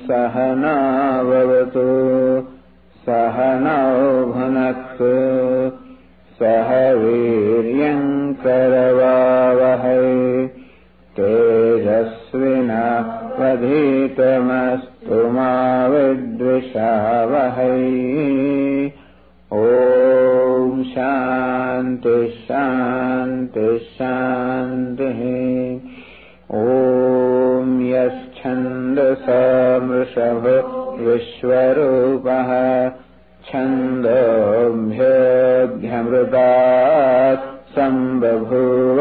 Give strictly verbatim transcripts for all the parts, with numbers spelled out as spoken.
सहनाववतु सहनौ भुनक्तु सह वीर्यं करवावहै तेजस्विनावधीतमस्तु मा विद्विषावहै। ॐ शान्ति शान्ति शान्तिः। ॐ यश्छन्दसामृषभो विश्वरूपः छन्दोभ्योऽध्यमृतात् सम्बभूव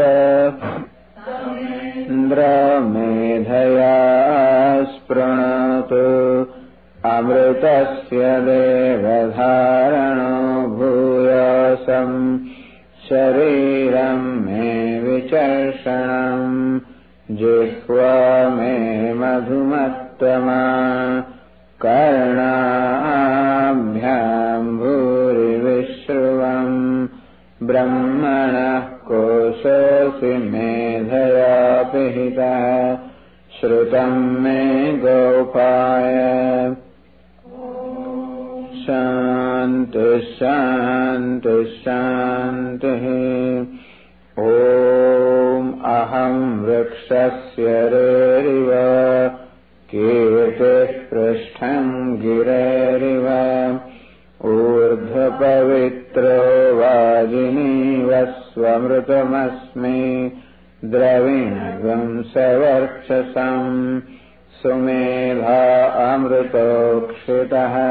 इन्द्रमेधया स्पृणोतु अमृतस्य देवधारणो भूयासं शरीरं मे विचर्षणम् जिह्वा मे मधुमत्तमा कर्णाभ्यां भूरिविश्रुवम् ब्रह्मणः कोशोऽसि मेधया पिहितः श्रुतं मे गोपाय। शान्ति शान्ति शान्तिः। ॐ अहं वृक्षस्य रेरिव कीर्तिः पृष्ठं गिरेरिव ऊर्ध्वपवित्रो वाजिनीव स्वमृतमस्मि द्रविणं सवर्चसं सुमेधा अमृतोक्षितः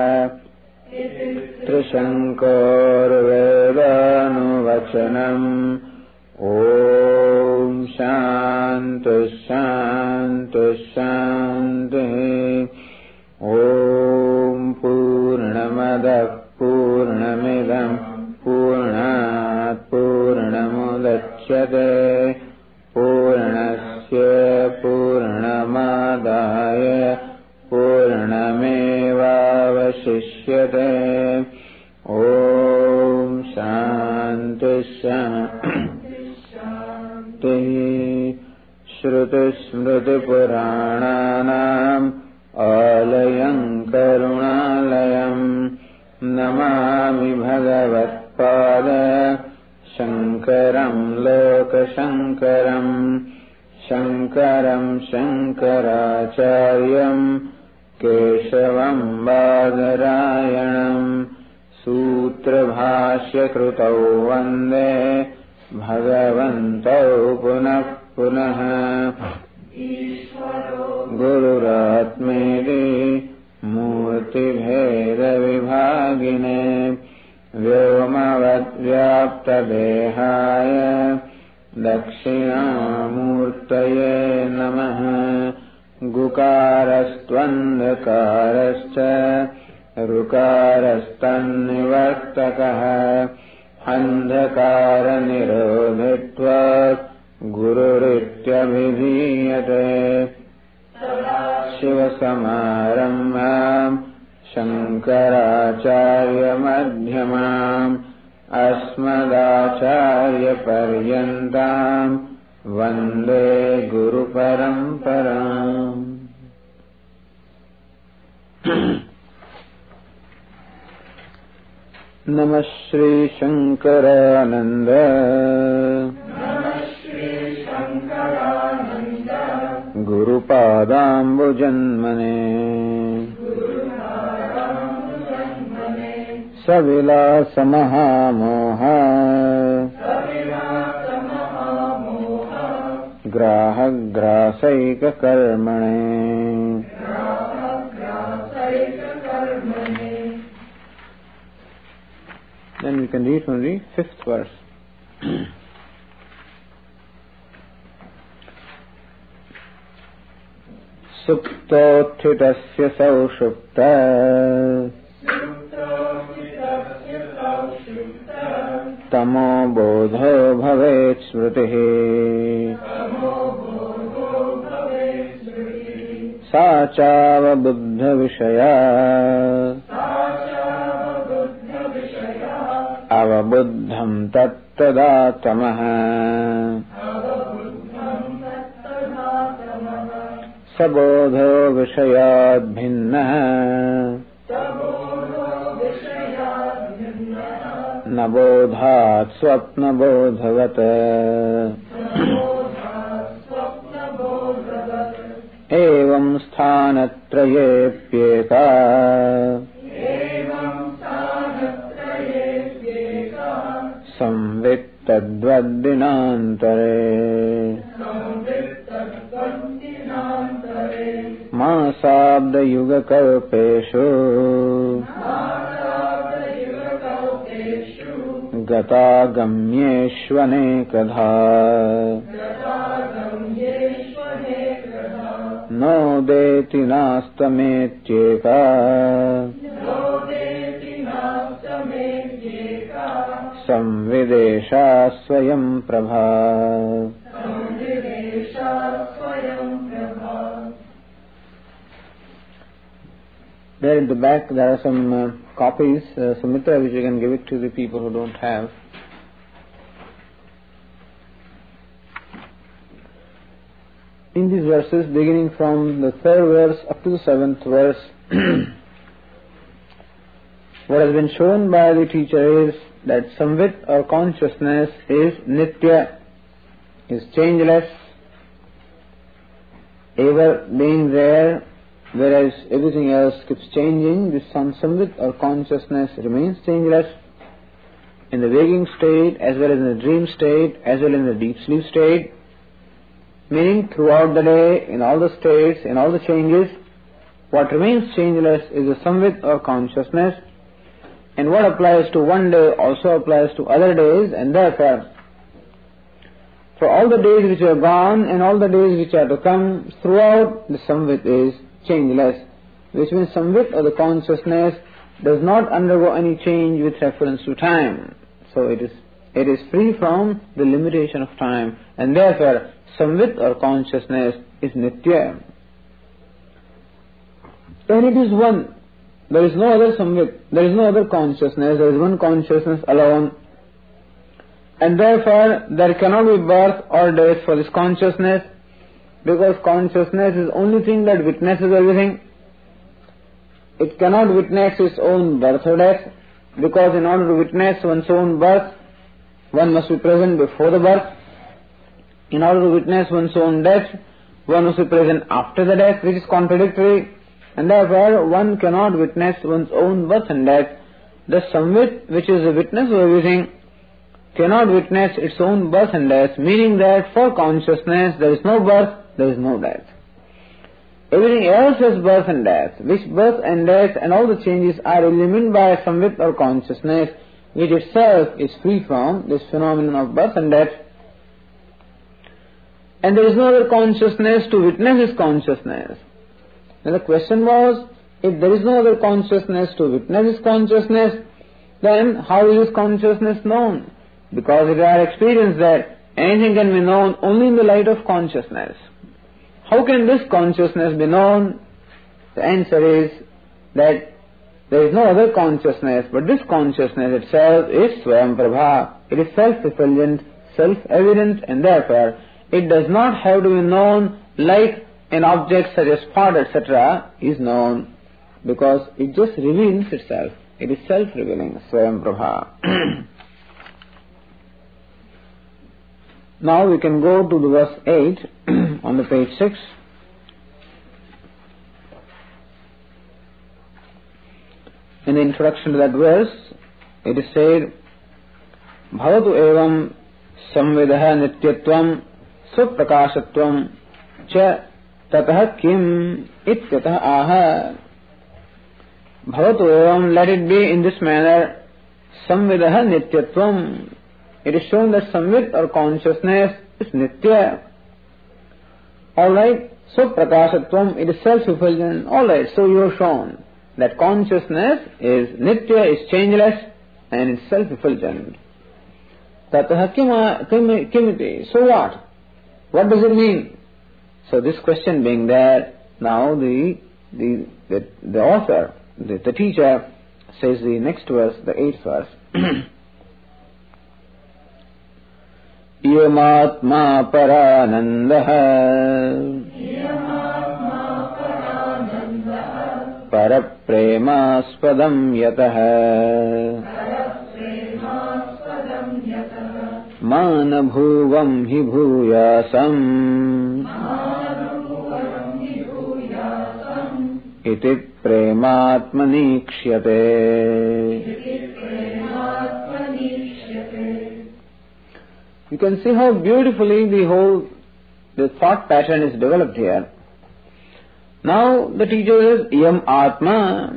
त्रिशङ्कोर्वेदानुवचनम्। ॐ शान्ति शान्ति शान्तिः। ॐ पूर्णमदः पूर्णमिदं पूर्णात् पूर्णमुदच्यते पूर्णस्य पूर्णमादाय पूर्णमेवावशिष्यते। ॐ शान्ति शान्तिः। श्रुतिस्मृतिपुराणानाम् आलयं करुणालयं नमामि भगवत्पाद शङ्करं लोकशङ्करं शङ्करं शङ्कराचार्यं केशवं बादरायणं सूत्रभाष्यकृतौ वन्दे भगवन्तौ पुनः पुनः। गुरुरात्मेति मूर्तिभेदविभागिने व्योमवद्व्याप्तदेहाय दक्षिणामूर्तये नमः। गुकारस्त्वन्धकारश्च ऋकारस्तन्निवर्तकः अन्धकारनिरोधत्वात् गुरुरित्यभिधीयते। शिवसमारम्भाम् शङ्कराचार्यमध्यमाम् अस्मदाचार्यपर्यन्ताम् वन्दे गुरुपरम्पराम्। नमः Shri शङ्करानन्द गुरुपादाम्बुजन्मने सविलासमहामोह ग्राहग्रासैककर्मणे। Then we can read from the fifth verse. सुप्तोत्थितस्य सौषुप्त तमो बोधो भवेत् स्मृतिः सा चावबुद्धविषया अवबुद्धं तत्तदा तमः सबोधो विषयाद् भिन्नः न बोधात् स्वप्नबोधवत् एवं स्थानत्रयेऽप्येका संवित् तद्वद्दिनान्तरे मासाब्दयुगकल्पेषु गतागम्येष्वनेकधा नोदेति नास्तमेत्येका संविदेशा स्वयं Prabha. There in the back there are some uh, copies, uh, Sumitra, which you can give it to the people who don't have. In these verses, beginning from the third verse up to the seventh verse, what has been shown by the teacher is that samvit or consciousness is nitya, is changeless, ever being there, whereas everything else keeps changing. This samvit or consciousness remains changeless in the waking state as well as in the dream state as well as in the deep sleep state, meaning throughout the day, in all the states, in all the changes, what remains changeless is the samvit or consciousness, and what applies to one day also applies to other days, and therefore for all the days which are gone and all the days which are to come, throughout the samvit is changeless, which means samvit or the consciousness does not undergo any change with reference to time. So it is it is free from the limitation of time, and therefore samvit or consciousness is nitya. And it is one. There is no other samvit, there is no other consciousness, there is one consciousness alone. And therefore there cannot be birth or death for this consciousness, because consciousness is the only thing that witnesses everything. It cannot witness its own birth or death, because in order to witness one's own birth, one must be present before the birth. In order to witness one's own death, one must be present after the death, which is contradictory, and therefore one cannot witness one's own birth and death. The samvit, which is the witness of everything, cannot witness its own birth and death, meaning that for consciousness there is no birth, there is no death. Everything else has birth and death, which birth and death and all the changes are illumined by samvit or consciousness, which itself is free from this phenomenon of birth and death. And there is no other consciousness to witness this consciousness. Now the question was, if there is no other consciousness to witness this consciousness, then how is this consciousness known? Because it is our experience that anything can be known only in the light of consciousness. How can this consciousness be known? The answer is that there is no other consciousness, but this consciousness itself is Swayam Prabha. It is self-effulgent, self-evident, and therefore it does not have to be known like an object such as pot, et cetera is known, because it just reveals itself. It is self-revealing, Swayam Prabha. Now we can go to the verse eight on the page six. In the introduction to that verse, it is said, Bhavatu evam samvidaha nityatvam suprakashatvam cha tatah kim ityatah aha. Bhavatu evam, let it be in this manner, samvidaha nityatvam. It is shown that samvit or consciousness is nitya. Alright, so prakashatvam, it is self-effulgent. Alright, so you have shown that consciousness is nitya, is changeless, and is self-effulgent. Tatah kimiti, so what? What does it mean? So this question being there, now the the the, the author, the, the teacher, says the next verse, the eighth verse. Yamatma paranandaha parapremaspradam yatah manabhuvam hi bhuyasam iti prematmaniksyate. You can see how beautifully the whole the thought pattern is developed here. Now the teacher says Yam Atma.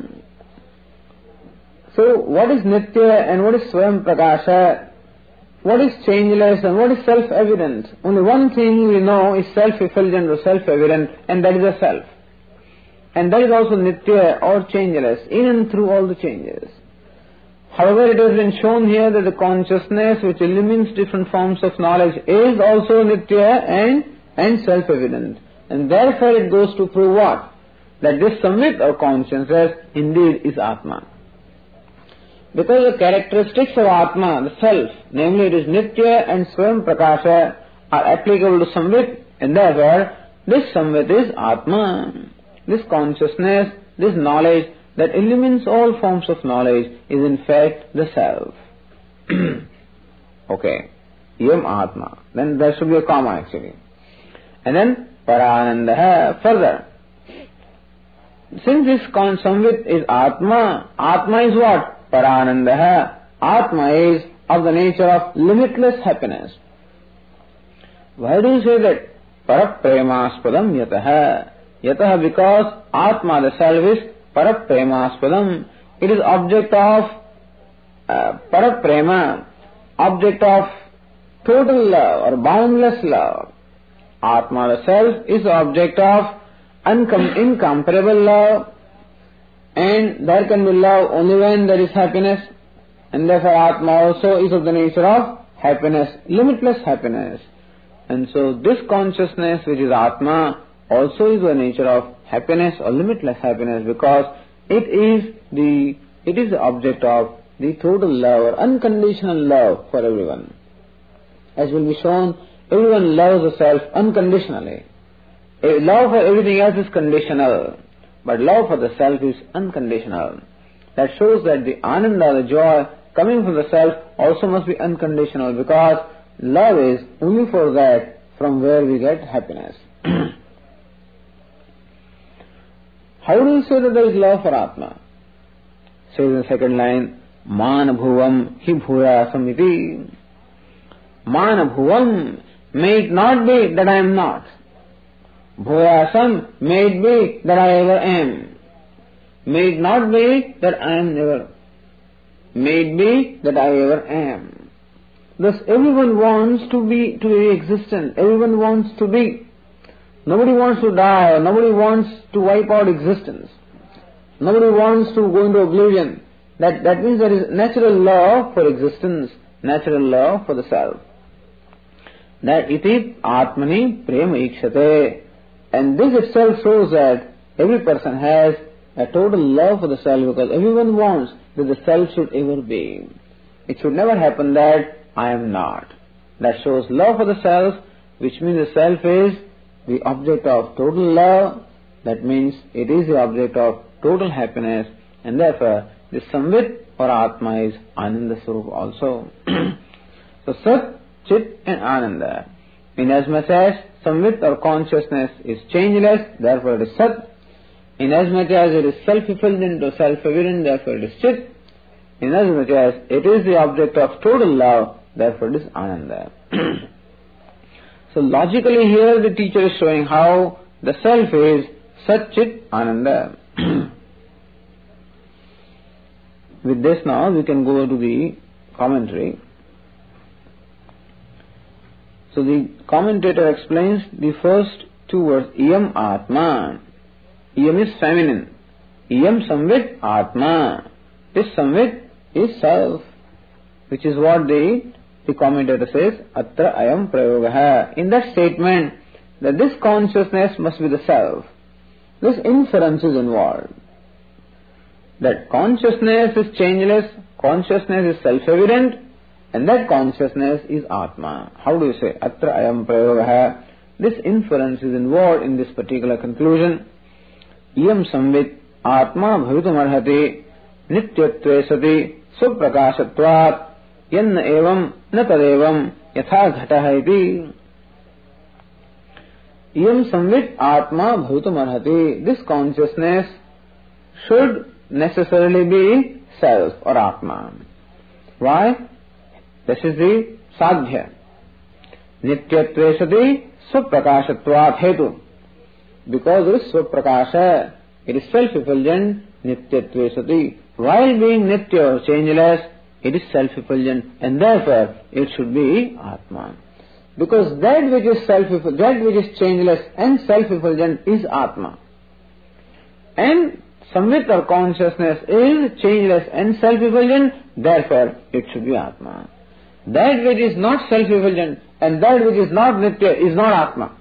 So what is Nitya and what is Swayam Prakasha? What is changeless and what is self-evident? Only one thing we know is self-effulgent or self-evident, and that is a self. And that is also Nitya or changeless, in and through all the changes. However, it has been shown here that the consciousness which illumines different forms of knowledge is also Nitya and, and self-evident. And therefore it goes to prove what? That this Samvit or consciousness indeed is Atma. Because the characteristics of Atma, the self, namely it is Nitya and Swayam Prakasha, are applicable to Samvit, and therefore this Samvit is Atma. This consciousness, this knowledge that illumines all forms of knowledge is in fact the self. Okay. Yam Atma. Then there should be a comma actually. And then Parananda further. Since this Samvit is Atma, Atma is what? Parananda. Atma is of the nature of limitless happiness. Why do you say that? Parapremaspadam yatah. Yatah because Atma, the self, is Parapremaspadam. It is object of uh, Paraprema, object of total love or boundless love. Atma, the self, is object of uncom- incomparable love, and there can be love only when there is happiness, and therefore Atma also is of the nature of happiness, limitless happiness. And so this consciousness which is Atma also is the nature of happiness or limitless happiness, because it is the it is the object of the total love or unconditional love for everyone. As will be shown, everyone loves the self unconditionally. Love for everything else is conditional, but love for the self is unconditional. That shows that the ananda, the joy coming from the self also must be unconditional, because love is only for that from where we get happiness. How do you say that there is love for Atma? Says in the second line, Manabhuvam hi bhuyasam iti. Manabhuvam, may it not be that I am not. Bhuyasam, may it be that I ever am. May it not be that I am never. May it be that I ever am. Thus everyone wants to be to be existent. Everyone wants to be. Nobody wants to die, or nobody wants to wipe out existence. Nobody wants to go into oblivion. That, that means there is natural law for existence, natural law for the self. That iti atmani prema ikshate. And this itself shows that every person has a total love for the self, because everyone wants that the self should ever be. It should never happen that I am not. That shows love for the self, which means the self is the object of total love. That means it is the object of total happiness, and therefore the Samvit or Atma is Ananda Swarup also. So Sat, Chit and Ananda. Inasmuch as Samvit or consciousness is changeless, therefore it is Sat. Inasmuch as it is self-effulgent or self-evident, therefore it is Chit. Inasmuch as it is the object of total love, therefore it is Ananda. So logically here the teacher is showing how the self is Sat, Chit, Ananda. With this now we can go to the commentary. So the commentator explains the first two words, Iyam Atma. Iyam is feminine. Iyam Samvit Atma. This Samvit is self, which is what the, the commentator says, Atra Ayam Prayogaha. In that statement, that this consciousness must be the self. This inference is involved. That consciousness is changeless, consciousness is self-evident, and that consciousness is Atma. How do you say? Atra Ayam Prayogaha. This inference is involved in this particular conclusion. Iyam Samvit Atma bhavitumārhati nityatve sati suprakaṣatvat yanna evam na tadevam yatha ghataha iti. Iyam samvit Atma bhavitumārhati. This consciousness should necessarily be self or Atma. Why? This is the sadhya. Nityatve sati suprakaṣatvat hetu. Because it is Svaprakasha, it is self-effulgent, Nityatve sati. While being Nitya or changeless, it is self-effulgent, and therefore it should be Atma. Because that which is self-effulgent, that which is changeless and self-effulgent is Atma. And Samvit or consciousness is changeless and self-effulgent, therefore it should be Atma. That which is not self-effulgent and that which is not Nitya is not Atma.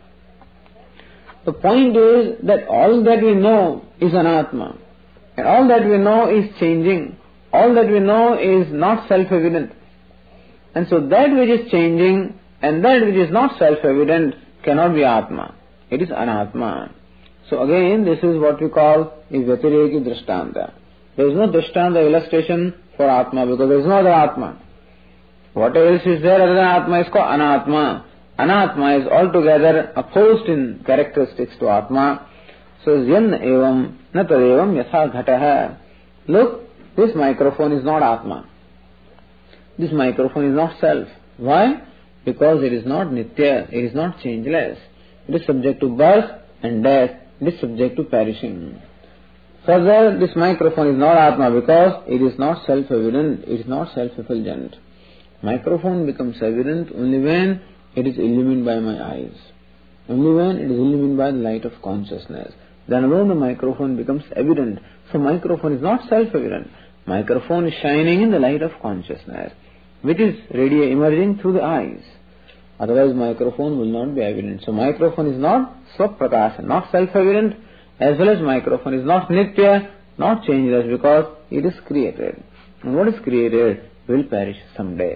The point is that all that we know is Anatma, and all that we know is changing, all that we know is not self-evident. And so that which is changing and that which is not self-evident cannot be Atma. It is Anatma. So again, this is what we call a Vyatireki Drishtanta. There is no Drishtanta illustration for Atma because there is no other Atma. What else is there other than Atma is called Anatma. Anatma is altogether opposed in characteristics to Atma. So, yan evam na tadevam yatha ghataha. Look, this microphone is not Atma. This microphone is not self. Why? Because it is not Nitya, it is not changeless. It is subject to birth and death, it is subject to perishing. Further, this microphone is not Atma because it is not self-evident, it is not self-effulgent. Microphone becomes evident only when it is illumined by my eyes. Only when it is illumined by the light of consciousness. Then alone the microphone becomes evident. So microphone is not self-evident. Microphone is shining in the light of consciousness, which is radi- emerging through the eyes. Otherwise microphone will not be evident. So microphone is not Svaprakasha, not self-evident, as well as microphone is not Nitya, not changeless, because it is created. And what is created will perish someday.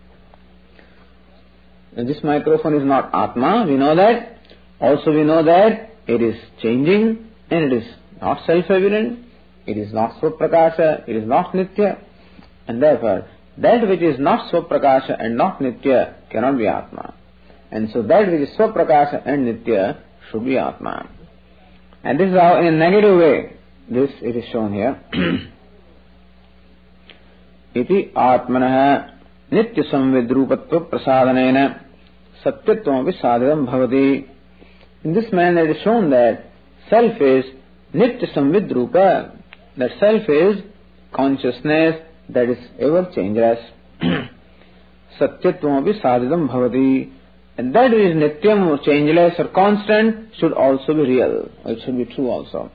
And this microphone is not Atma, we know that. Also we know that it is changing and it is not self-evident, it is not Svaprakasha, it is not Nitya. And therefore, that which is not Svaprakasha and not Nitya cannot be Atma. And so that which is Svaprakasha and Nitya should be Atma. And this is how in a negative way, this it is shown here. Iti Atmanaha Nitya Samvidrupatva Prasadanena Satyatvam Visadham Bhavati. In this manner it is shown that self is Nitya Samvidrupa, that self is consciousness that is ever changeless. Satyatvam Visadham Bhavati. And that which is Nityam or changeless or constant should also be real. It should be true also.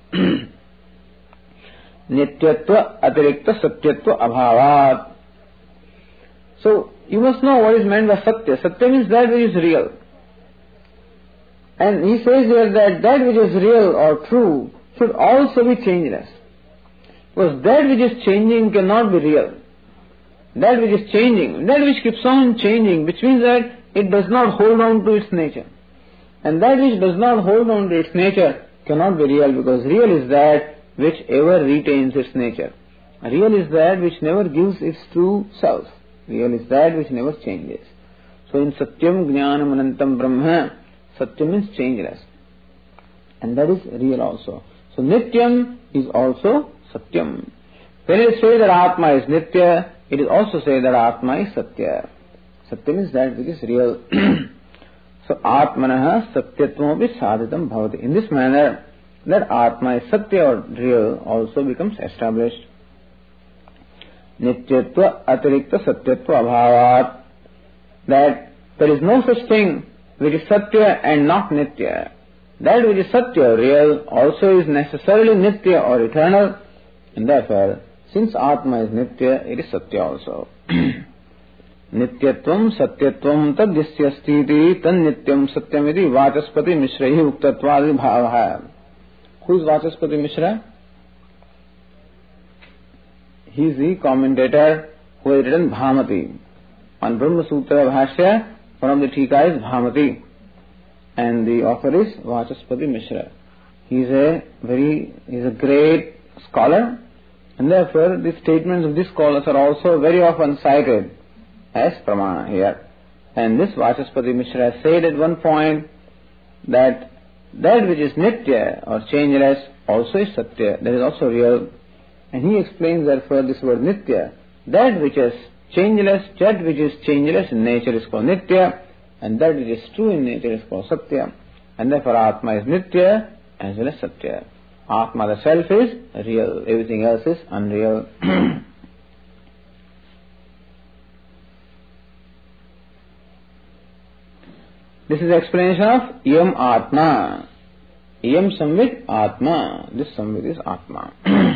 Nityatva Atirikta Satyatva Abhavat. So, you must know what is meant by Satya. Satya means that which is real. And he says here that that which is real or true should also be changeless. Because that which is changing cannot be real. That which is changing, that which keeps on changing, which means that it does not hold on to its nature. And that which does not hold on to its nature cannot be real, because real is that which ever retains its nature. Real is that which never gives its true self. Real is that which never changes. So in Satyam Jnanam Anantam Brahma, Satyam means changeless. And that is real also. So Nityam is also Satyam. When it says that Atma is Nitya, it is also said that Atma is Satya. Satyam is that which is real. So Atmanaha Satyatvam Sadhitam Bhavati. In this manner, that Atma is Satya or real also becomes established. Nityatva Atirikta Satyatva Abhavat. That there is no such thing which is Satya and not Nitya. That which is Satya or real also is necessarily Nitya or eternal. And therefore, since Atma is Nitya, it is Satya also. Nityatvam Satyatvam tad yasyastiti tan nityam satyamiti Vachaspati Mishrahi uktatvadi bhavaha. Who is Vachaspati Mishra? He is the commentator who has written Bhamati. On Brahma Sutra Bhashya, one of the Tika is Bhamati. And the author is Vachaspati Mishra. He is a very, he is a great scholar, and therefore the statements of these scholars are also very often cited as pramana here. And this Vachaspati Mishra has said at one point that that which is nitya or changeless also is satya, that is also real. And he explains therefore this word nitya, that which is changeless, that which is changeless in nature is called nitya, and that which is true in nature is called satya. And therefore Atma is nitya as well as satya. Atma, the self, is real, everything else is unreal. This is explanation of Yam Atma. Yam Samvit Atma. This Samvit is Atma.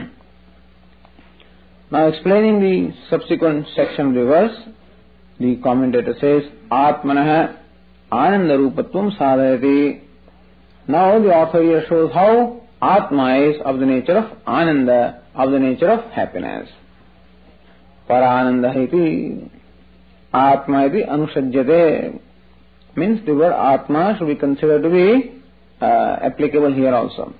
Now explaining the subsequent section of the verse, the commentator says, Atmanah Ananda Rupatvam Sadhayati. Now the author here shows how Atma is of the nature of Ananda, of the nature of happiness. Parananda iti Atma iti Anusajyate. Means the word Atma should be considered to be uh, applicable here also.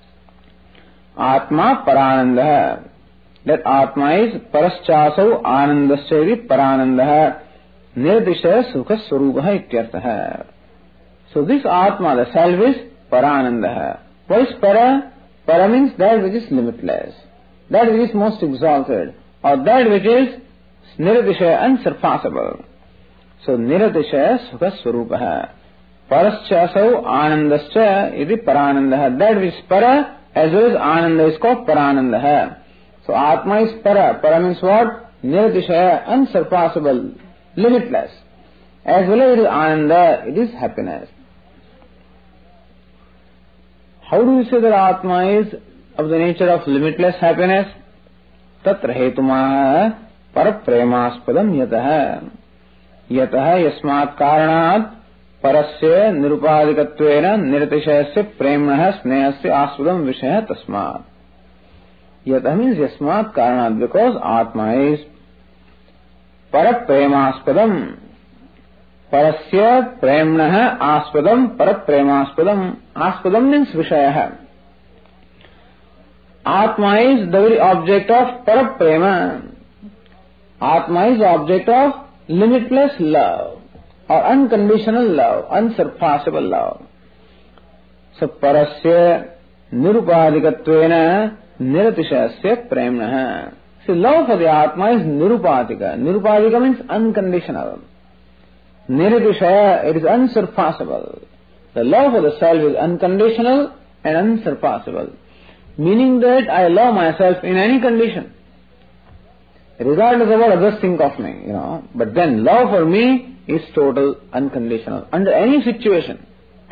Atma Parananda. That Atma is Paraschasau Anandasya Parananda Nirdisha Sukha Swarupaha Ityartha. So this Atma, the self, is Parananda. What is Para? Para means that which is limitless, that which is most exalted, or that which is Nirdisha, unsurpassable. So Nirdisha Sukha Swarupaha. Paraschasau Anandasya iti Parananda. That which is Para as well as Ananda is called Parananda. So Atma is Para. Para means what? Nirdishaya, unsurpassable, limitless. As well as it is Ananda, it is happiness. How do you say that Atma is of the nature of limitless happiness? Tatra hetumaha parapremaspadam yataha. Yataha yasmat karanat parasya nirupadikatvena nirtishayasya premnaha snehasya aspadam vishaya tasmat. Yata means yasmat karanat, because Atma is parapremaspadam. Parasya premnaha aspadam parapremaspadam. Aspadam means vishaya. Atma is the very object of paraprema. Atma is the object of limitless love or unconditional love, unsurpassable love. So parasya nirupadikatvena Niratishasya premnaha. See, love for the Atma is nirupadika. Nirupadika means unconditional. Niratishaya, it is unsurpassable. The love for the self is unconditional and unsurpassable. Meaning that I love myself in any condition, regardless of what others think of me, you know. But then love for me is total, unconditional, under any situation.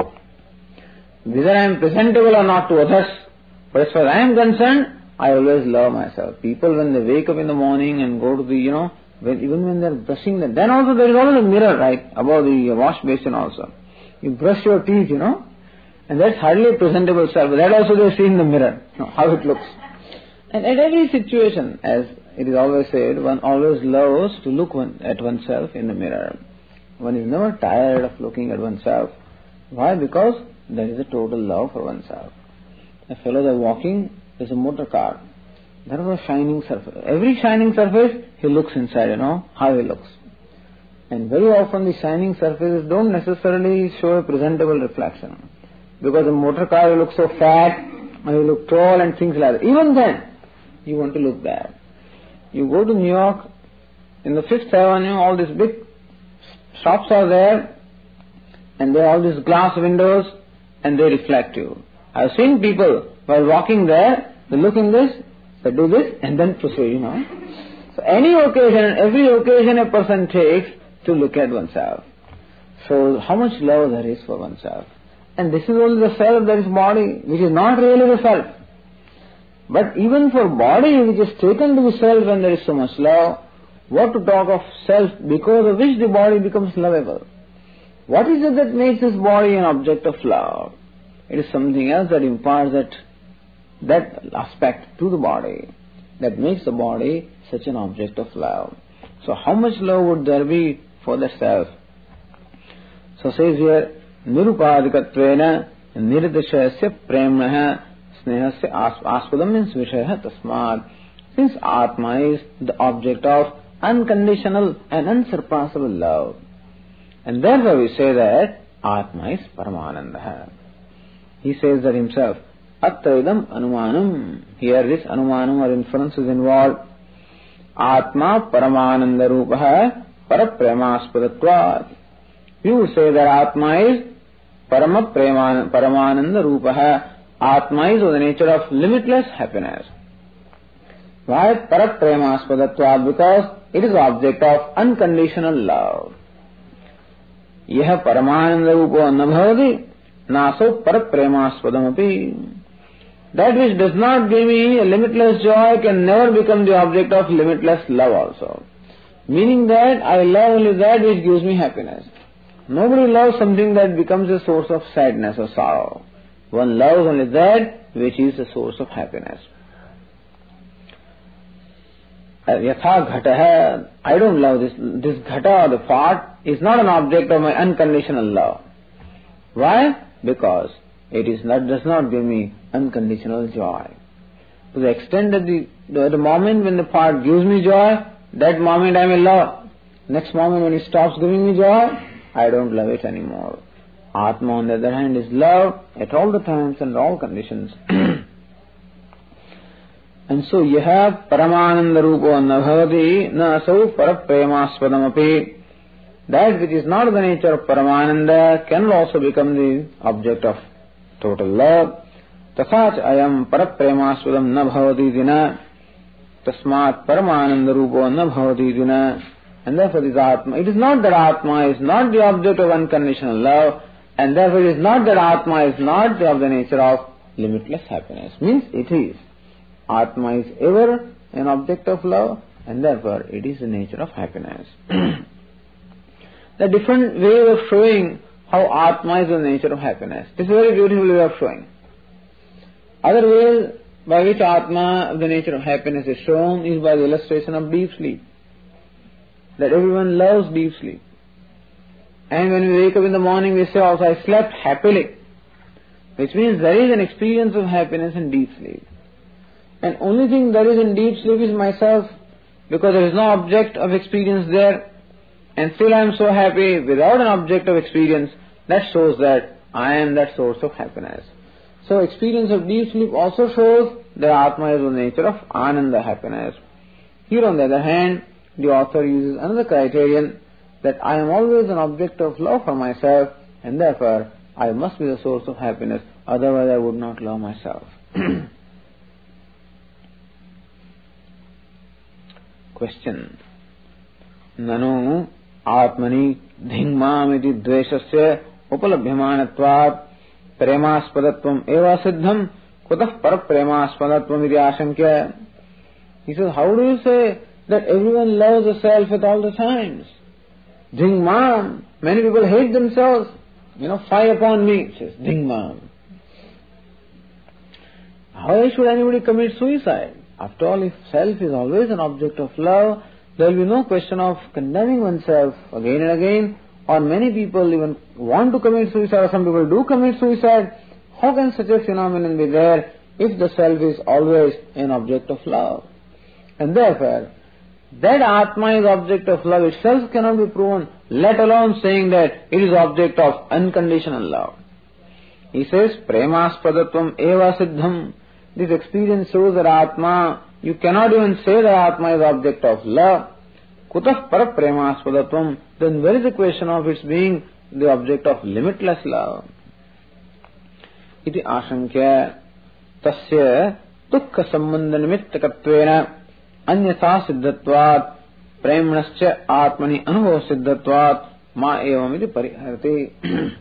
Whether I am presentable or not to others, but as far as I am concerned, I always love myself. People, when they wake up in the morning and go to the, you know, when, even when they are brushing them, then also there is always a mirror, right, above the wash basin also. You brush your teeth, you know, and that's hardly a presentable self. But that also they see in the mirror, you know, how it looks. And at every situation, as it is always said, one always loves to look one, at oneself in the mirror. One is never tired of looking at oneself. Why? Because there is a total love for oneself. A fellow is walking, there's a motor car. There is a shining surface. Every shining surface, he looks inside, you know, how he looks. And very often the shining surfaces don't necessarily show a presentable reflection. Because the motor car, you look so fat, or you look tall and things like that. Even then, you want to look bad. You go to New York, in the Fifth Avenue, all these big shops are there, and there are all these glass windows, and they reflect you. I've seen people, while walking there, they look in this, they do this, and then proceed, you know. So any occasion, every occasion a person takes to look at oneself. So how much love there is for oneself. And this is only the self, that is body, which is not really the self. But even for body which is taken to be self and there is so much love, what to talk of self because of which the body becomes lovable? What is it that makes this body an object of love? It is something else that imparts that, that aspect to the body, that makes the body such an object of love. So how much love would there be for the self? So says here, Nirupadikatvena nirdishasya premnaha snehasya aspadam means vishaya tasmad. Since Atma is the object of unconditional and unsurpassable love. And therefore we say that Atma is Paramananda. He says that himself. Attaidam anumanam. Here this anumanam or inference is involved. Atma Paramananda Rupaha Parapremaspadattvat. You would say that Atma is Parama Paramananda Rupaha. Atma is of the nature of limitless happiness. Why? Parapremaspadattvat, because it is the object of unconditional love. Yaha Paramananda Rupo na bhavati naso parapremaspadamapi. That which does not give me a limitless joy can never become the object of limitless love also. Meaning that I love only that which gives me happiness. Nobody loves something that becomes a source of sadness or sorrow. One loves only that which is a source of happiness. Yatha ghataha, I don't love this. This ghata or the pot is not an object of my unconditional love. Why? Because it is not, does not give me unconditional joy. To the extent that the, the, the moment when the pot gives me joy, that moment I may love. Next moment when it stops giving me joy, I don't love it anymore. Atma on the other hand is love at all the times and all conditions. And so yaha Paramananda Rupo na bhavati na asau parapremaspadamapi. That which is not of the nature of Paramananda can also become the object of total love. Tathach ayam parapremaspadam na bhavati dina. Tasmat Paramananda Rupo na bhavati dina. And therefore this Atma, it is not that Atma is not the object of unconditional love, and therefore it is not that Atma is not of the nature of limitless happiness. Means it is. Atma is ever an object of love, and therefore it is the nature of happiness. The different way of showing how Atma is the nature of happiness. This is a very beautiful way of showing. Other ways by which Atma, the nature of happiness, is shown is by the illustration of deep sleep. That everyone loves deep sleep. And when we wake up in the morning, we say also, I slept happily. Which means there is an experience of happiness in deep sleep. And only thing there is in deep sleep is myself, because there is no object of experience there. And still I am so happy without an object of experience. That shows that I am that source of happiness. So experience of deep sleep also shows that Atma is the nature of Ananda, happiness. Here on the other hand, the author uses another criterion, that I am always an object of love for myself, and therefore I must be the source of happiness, otherwise I would not love myself. Question. Nanu atmani dhingmamiti dveshasya upalabhyamanatvat premaspadatvam eva siddham kutah parapremaspadatvam iti ashankya. He says, how do you say that everyone loves the self at all the times? Dhingmam. Many people hate themselves. You know, fie upon me, says Dhingmam. How should anybody commit suicide? After all, if self is always an object of love, there will be no question of condemning oneself again and again. Or many people even want to commit suicide, or some people do commit suicide. How can such a phenomenon be there if the self is always an object of love? And therefore, that Atma is object of love itself cannot be proven, let alone saying that it is object of unconditional love. He says, Premaspadatvam eva siddham. This experience shows that Atma, you cannot even say that Atma is object of love. Kutah parapremaspadatvam. Then where is the question of its being the object of limitless love? Iti ashankya tasya dukkha sambandha nimittakattvena anyatha siddhatvat premnascha atmani anubhava siddhatvat ma evam iti pariharati.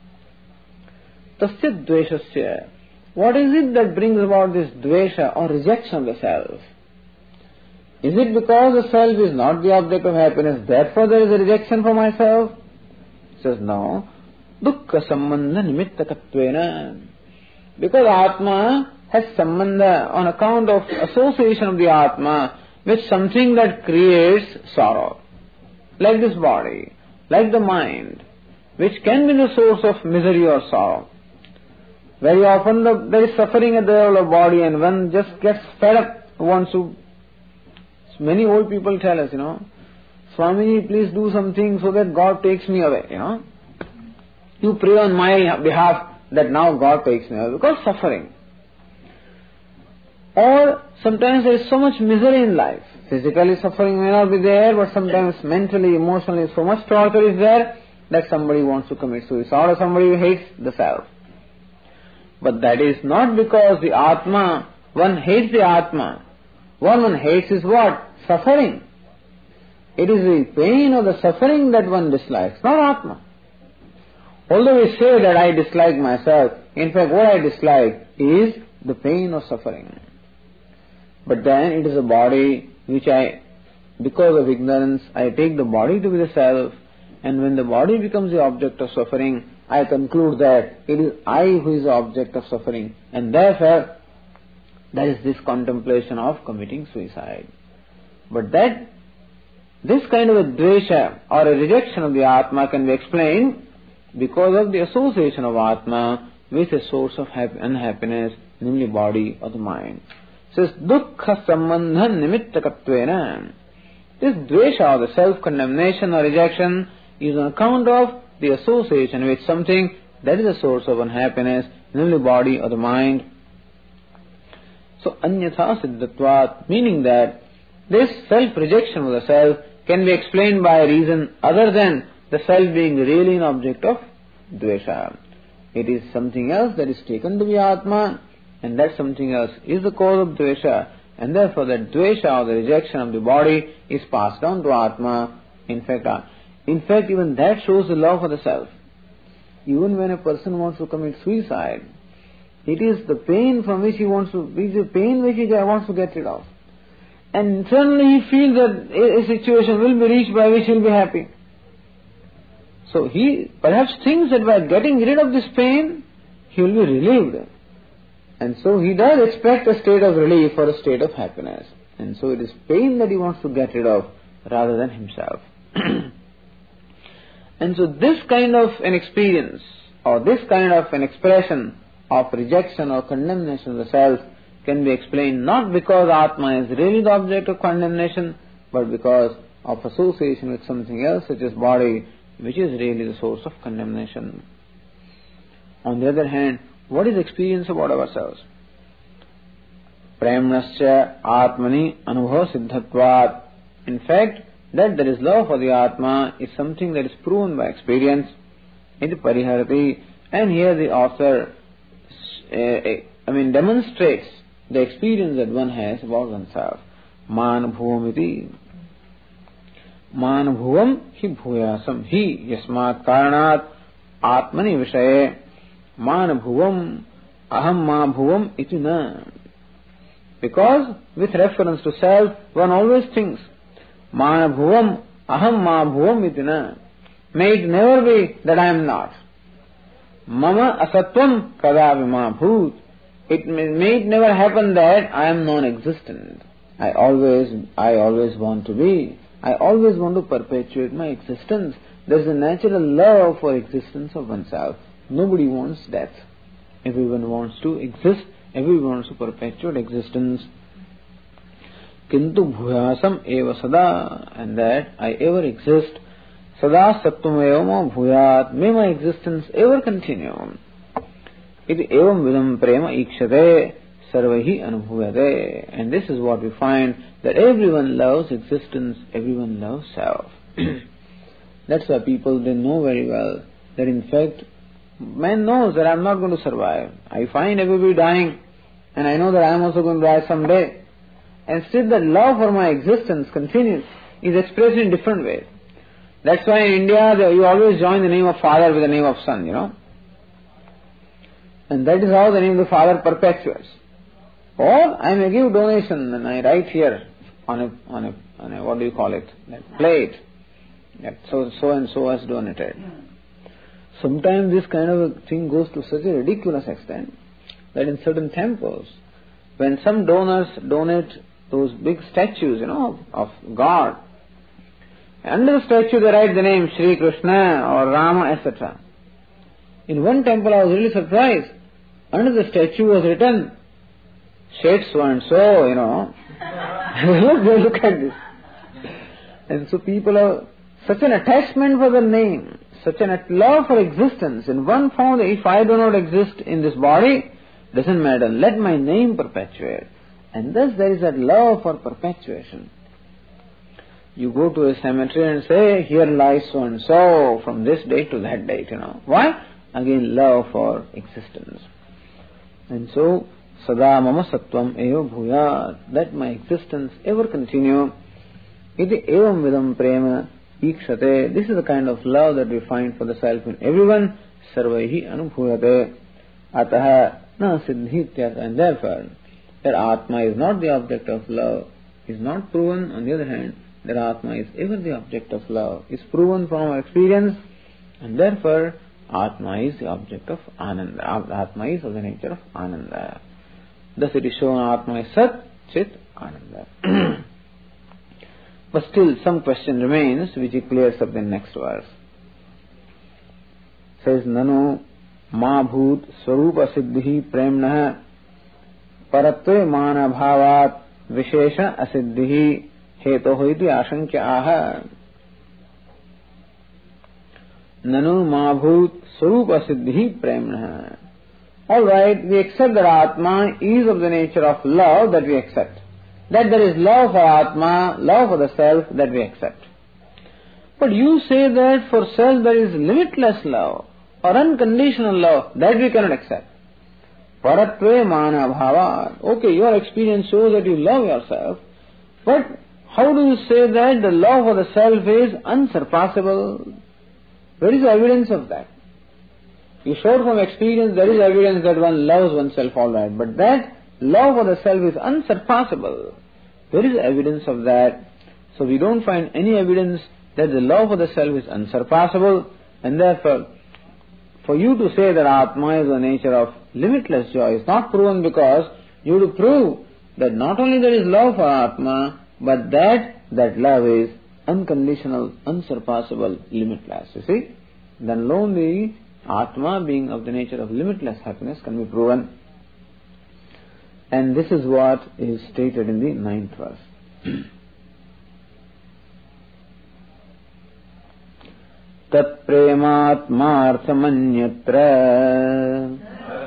Tasya dveshasya. What is it that brings about this dvesha or rejection of the self? Is it because the self is not the object of happiness, therefore there is a rejection for myself? He says, no. Dukkha sambandha nimittakattvena. Because Atma has sambandha on account of association of the Atma with something that creates sorrow. Like this body, like the mind, which can be the source of misery or sorrow. Very often the, there is suffering at the level of body and one just gets fed up, wants to. Many old people tell us, you know, Swamiji, please do something so that God takes me away, you know. You pray on my behalf that now God takes me away, because suffering. Or sometimes there is so much misery in life. Physically suffering may not be there, but sometimes mentally, emotionally, so much torture is there that somebody wants to commit suicide or somebody hates the self. But that is not because the Atma, one hates the Atma. What one hates is what? Suffering. It is the pain or the suffering that one dislikes, not Atma. Although we say that I dislike myself, in fact what I dislike is the pain or suffering. But then it is a body which I, because of ignorance, I take the body to be the self, and when the body becomes the object of suffering, I conclude that it is I who is the object of suffering, and therefore there is this contemplation of committing suicide. But that, this kind of a dvesha or a rejection of the Atma can be explained because of the association of Atma with a source of happy, unhappiness, namely body or the mind. It says, dukkha sambandha nimittakatvena. This dvesha or the self-condemnation or rejection is on account of the association with something that is a source of unhappiness, namely body or the mind. So, anyatha siddhatvat, meaning that this self-rejection of the self can be explained by a reason other than the self being really an object of dvesha. It is something else that is taken to be Atma, and that something else is the cause of dvesha, and therefore that dvesha or the rejection of the body is passed on to Atma. In fact, in fact, even that shows the love for the self. Even when a person wants to commit suicide, it is the pain from which he wants to, it is the pain which he wants to get rid of. And suddenly he feels that a situation will be reached by which he will be happy. So he perhaps thinks that by getting rid of this pain, he will be relieved. And so he does expect a state of relief or a state of happiness. And so it is pain that he wants to get rid of rather than himself. And so this kind of an experience or this kind of an expression of rejection or condemnation of the self can be explained not because Atma is really the object of condemnation, but because of association with something else such as body, which is really the source of condemnation. On the other hand, what is experience about ourselves? Premnascha Atmani Anubhava Siddhatvat. In fact, that there is love for the Atma is something that is proven by experience in the Pariharati, and here the author uh, I mean demonstrates the experience that one has about oneself. Manabhuvam iti. Manabhuvam hi bhuyasam hi yasmat karanat atmani vishaye manabhuvam aham mabhuvam iti na. Because with reference to self, one always thinks manabhuvam aham mabhuvam iti na. May it never be that I am not. Mama asatvam kadavima bhut. It may, may it never happen that I am non-existent. I always, I always want to be. I always want to perpetuate my existence. There is a natural love for existence of oneself. Nobody wants death. Everyone wants to exist. Everyone wants to perpetuate existence. Kintu bhuyasam eva sada, and that I ever exist. Sada satvam eva bhuyat. May my existence ever continue. Iti evam vidam prema ikshate sarvahi anubhuyate. And this is what we find, that everyone loves existence, everyone loves self. That's why people, they know very well that in fact, man knows that I am not going to survive. I find everybody dying, and I know that I am also going to die someday. And still that love for my existence continues, is expressed in different ways. That's why in India, you always join the name of father with the name of son, you know. And that is how the name of the father perpetuates. Or I may give donation and I write here on a, on a, on a what do you call it, that plate, that so, so and so has donated. Sometimes this kind of a thing goes to such a ridiculous extent that in certain temples, when some donors donate those big statues, you know, of God, under the statue they write the name Sri Krishna or Rama, et cetera. In one temple I was really surprised. under the statue was written, Shet so and so, you know. look, look at this. And so people have such an attachment for the name, such an love for existence. In one form, if I do not exist in this body, doesn't matter, let my name perpetuate. And thus there is that love for perpetuation. You go to a cemetery and say, here lies so and so from this date to that date, you know. Why? Again, love for existence. And so, sada mama sattvam eva bhuyat, let my existence ever continue. Iti evam vidam prema ikshate, this is the kind of love that we find for the self in everyone. Sarvaihi anubhuyate ataha na siddhityat, and therefore that Atma is not the object of love, is not proven. On the other hand, that Atma is ever the object of love, is proven from our experience, and therefore Atma is the object of Ananda. Atma is of the nature of Ananda. Thus it is shown Atma is Sat, Chit, Ananda. But still some question remains, which he clears up in the next verse. Says, Nanu ma bhut swarupa siddhi premnah paratve mana bhavat vishesha asiddhi heto hoiti ashankya aha. Nanu ma bhut swarupa siddhi premnah. Alright, we accept that Atma is of the nature of love, that we accept. That there is love for Atma, love for the self, that we accept. But you say that for self there is limitless love or unconditional love, that we cannot accept. Paratve mana bhava. Okay, your experience shows that you love yourself, but how do you say that the love for the self is unsurpassable? Where is the evidence of that? You showed from experience there is evidence that one loves oneself, alright, but that love for the self is unsurpassable. There is evidence of that. So we don't find any evidence that the love for the self is unsurpassable, and therefore for you to say that Atma is the nature of limitless joy is not proven, because you have to prove that not only there is love for Atma, but that that love is unconditional, unsurpassable, limitless. You see? Then alone the Atma being of the nature of limitless happiness can be proven. And this is what is stated in the ninth verse. Tat prematmarthamanyatra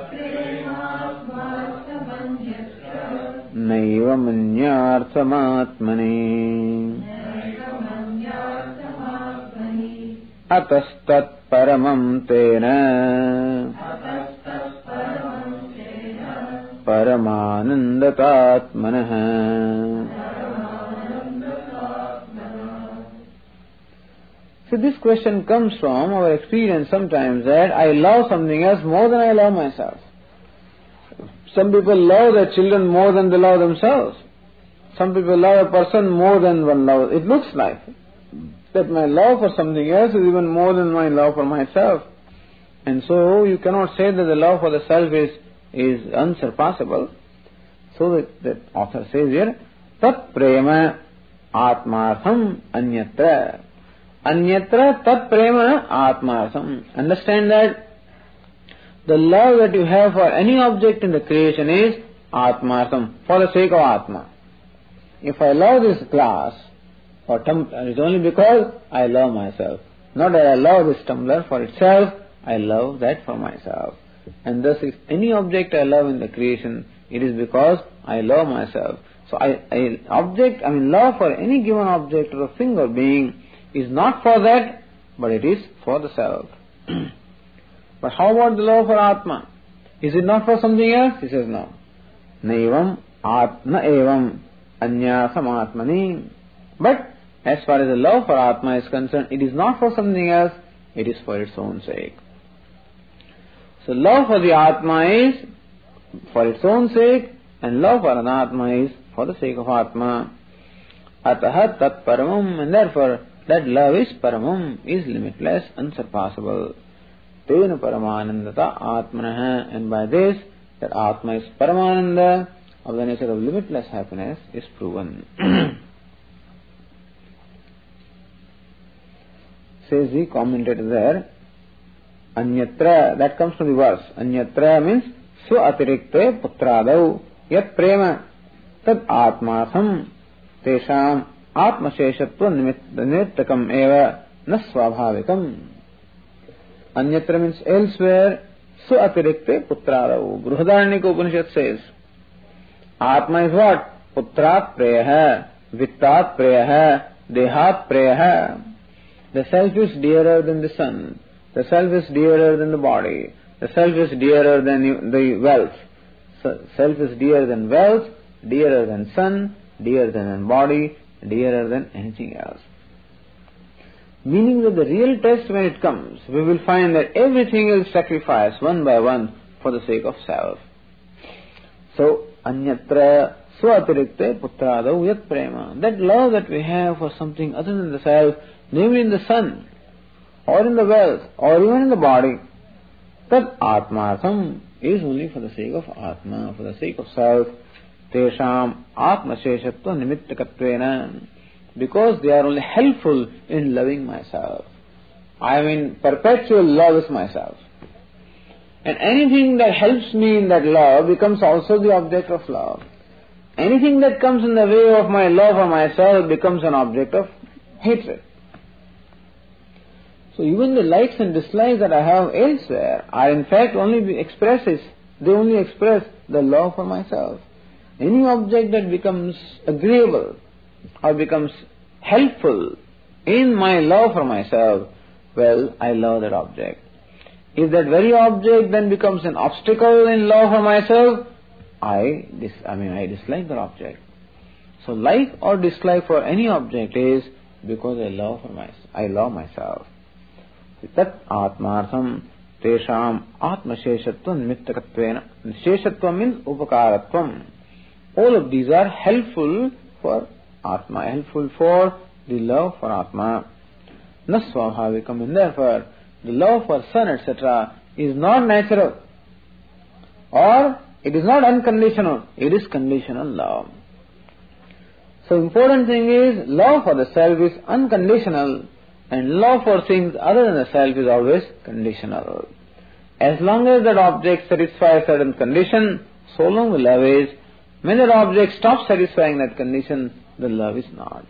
naiva manyarthamatmani atastat paramam tena paramanandatatmanah. So this question comes from our experience sometimes that I love something else more than I love myself. Some people love their children more than they love themselves. Some people love a person more than one loves. It looks like that my love for something else is even more than my love for myself. And so you cannot say that the love for the self is is unsurpassable. So that, that author says here, tat prema atmartham anyatra. Anyatra tat prema atmartham. Understand that the love that you have for any object in the creation is atmartham, for the sake of Atma. If I love this glass or tumbler, it is only because I love myself. Not that I love this tumbler for itself, I love that for myself. And thus if any object I love in the creation, it is because I love myself. So I, I object, I mean love for any given object or a thing or being is not for that, but it is for the self. But how about the love for Atma? Is it not for something else? He says no. Naivam atma evam anyasam atmani. But as far as the love for Atma is concerned, it is not for something else, it is for its own sake. So love for the Atma is for its own sake, and love for Anatma is for the sake of Atma. Ataha tat paramam, and therefore that love is paramam, is limitless, unsurpassable. Tena paramanandata atmanah, and by this that Atma is paramananda, of the nature of limitless happiness, is proven. Says the commentator there, Anyatra, that comes from the verse. Anyatra means swa atirikte putradau yat prema tad atmatham tesham atmasheshatva nimittakam eva na swabhavikam. Anyatra means elsewhere. Swa atirikte putradau. Bruhadaranyaka Upanishad says, Atma is what? Putrat preyaha, vittat preyaha, dehat preyaha. The self is dearer than the sun. The self is dearer than the body. The self is dearer than the wealth. So, self is dearer than wealth, dearer than sun, dearer than body, dearer than anything else. Meaning that the real test when it comes, we will find that everything is sacrificed one by one for the sake of self. So, anyatra swatirikte putradau yat prema. That love that we have for something other than the self, namely in the sun, or in the wealth, or even in the body, that atmartham is only for the sake of atma, for the sake of self. Tesham atma sheshatva nimittakattvena. Because they are only helpful in loving myself. I mean, perpetual love is myself. And anything that helps me in that love becomes also the object of love. Anything that comes in the way of my love for myself becomes an object of hatred. So even the likes and dislikes that I have elsewhere are in fact only expresses, they only express the love for myself. Any object that becomes agreeable or becomes helpful in my love for myself, well, I love that object. If that very object then becomes an obstacle in love for myself, I dis I mean I dislike that object. So like or dislike for any object is because I love for myself. I love myself. Tat atmartham tesham atmasheshatvam nimittakattvena. Sheshatvam means upakaratvam. All of these are helpful for Atma, helpful for the love for Atma. Na swabhavikam, and therefore the love for sun, et cetera is not natural, or it is not unconditional, it is conditional love. So important thing is, love for the self is unconditional, and love for things other than the self is always conditional. As long as that object satisfies certain condition, so long the love is. When that object stops satisfying that condition, the love is not.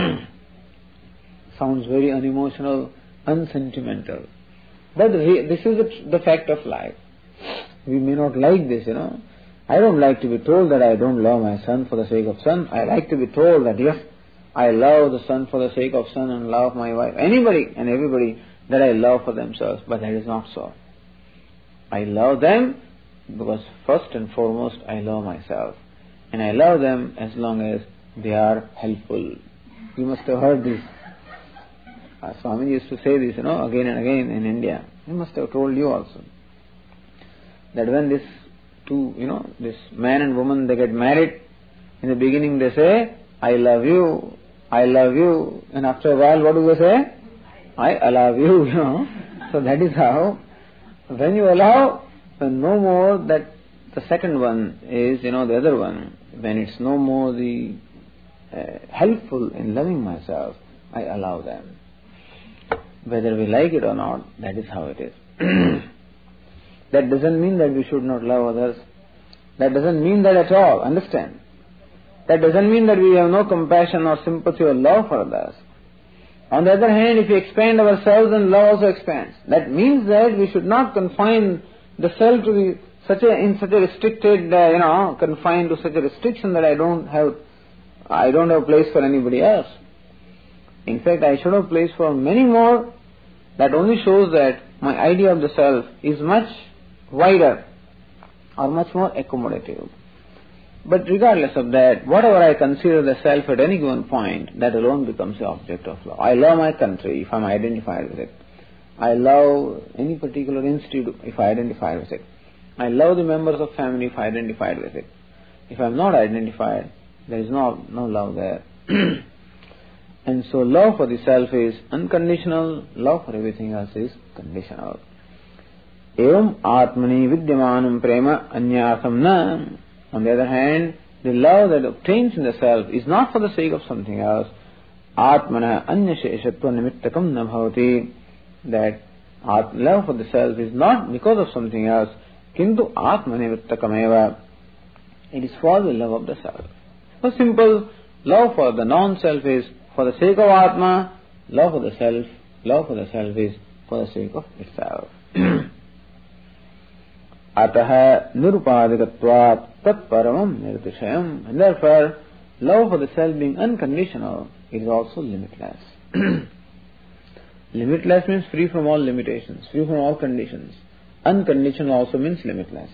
Sounds very unemotional, unsentimental. But this is the, the fact of life. We may not like this, you know. I don't like to be told that I don't love my son for the sake of son. I like to be told that yes, I love the son for the sake of son and love my wife. Anybody and everybody that I love for themselves. But that is not so. I love them because first and foremost I love myself. And I love them as long as they are helpful. You must have heard this. Uh, Swami used to say this, you know, again and again in India. He must have told you also. That when this two, you know, this man and woman, they get married, in the beginning they say, I love you, I love you. And after a while, what do they say? I love you, you know. So that is how, when you allow, then no more that the second one is, you know, the other one. When it's no more the uh, helpful in loving myself, I allow them. Whether we like it or not, that is how it is. That doesn't mean that we should not love others. That doesn't mean that at all, understand. That doesn't mean that we have no compassion or sympathy or love for others. On the other hand, if we expand ourselves, then love also expands. That means that we should not confine the self to be such a, in such a restricted, uh, you know, confined to such a restriction that I don't have, I don't have place for anybody else. In fact, I should have place for many more. That only shows that my idea of the self is much wider or much more accommodative. But regardless of that, whatever I consider the self at any given point, that alone becomes the object of love. I love my country if I am identified with it. I love any particular institute if I identify with it. I love the members of family if I identified with it. If I am not identified, there is no, no love there. And so love for the self is unconditional, love for everything else is conditional. Evam atmani vidyamanam prema anyasam na. On the other hand, the love that obtains in the self is not for the sake of something else. Atmana anyasheshatva nimittakam na bhavati. That love for the self is not because of something else. Kintu Atmanivrittakam. It is for the love of the self. So simple, love for the non-self is for the sake of Atma, love for the self, love for the self is for the sake of itself. Ataha nirupadikatvat tat paramam nirtishayam. And therefore, love for the self being unconditional, it is also limitless. Limitless means free from all limitations, free from all conditions. Unconditional also means limitless.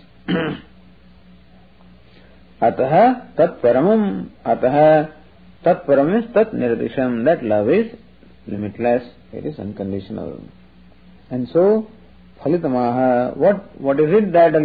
Ataha tat paramam. Ataha tat param is tat nirdisham. That love is limitless, it is unconditional. And so, phalitamaha, what, what is it that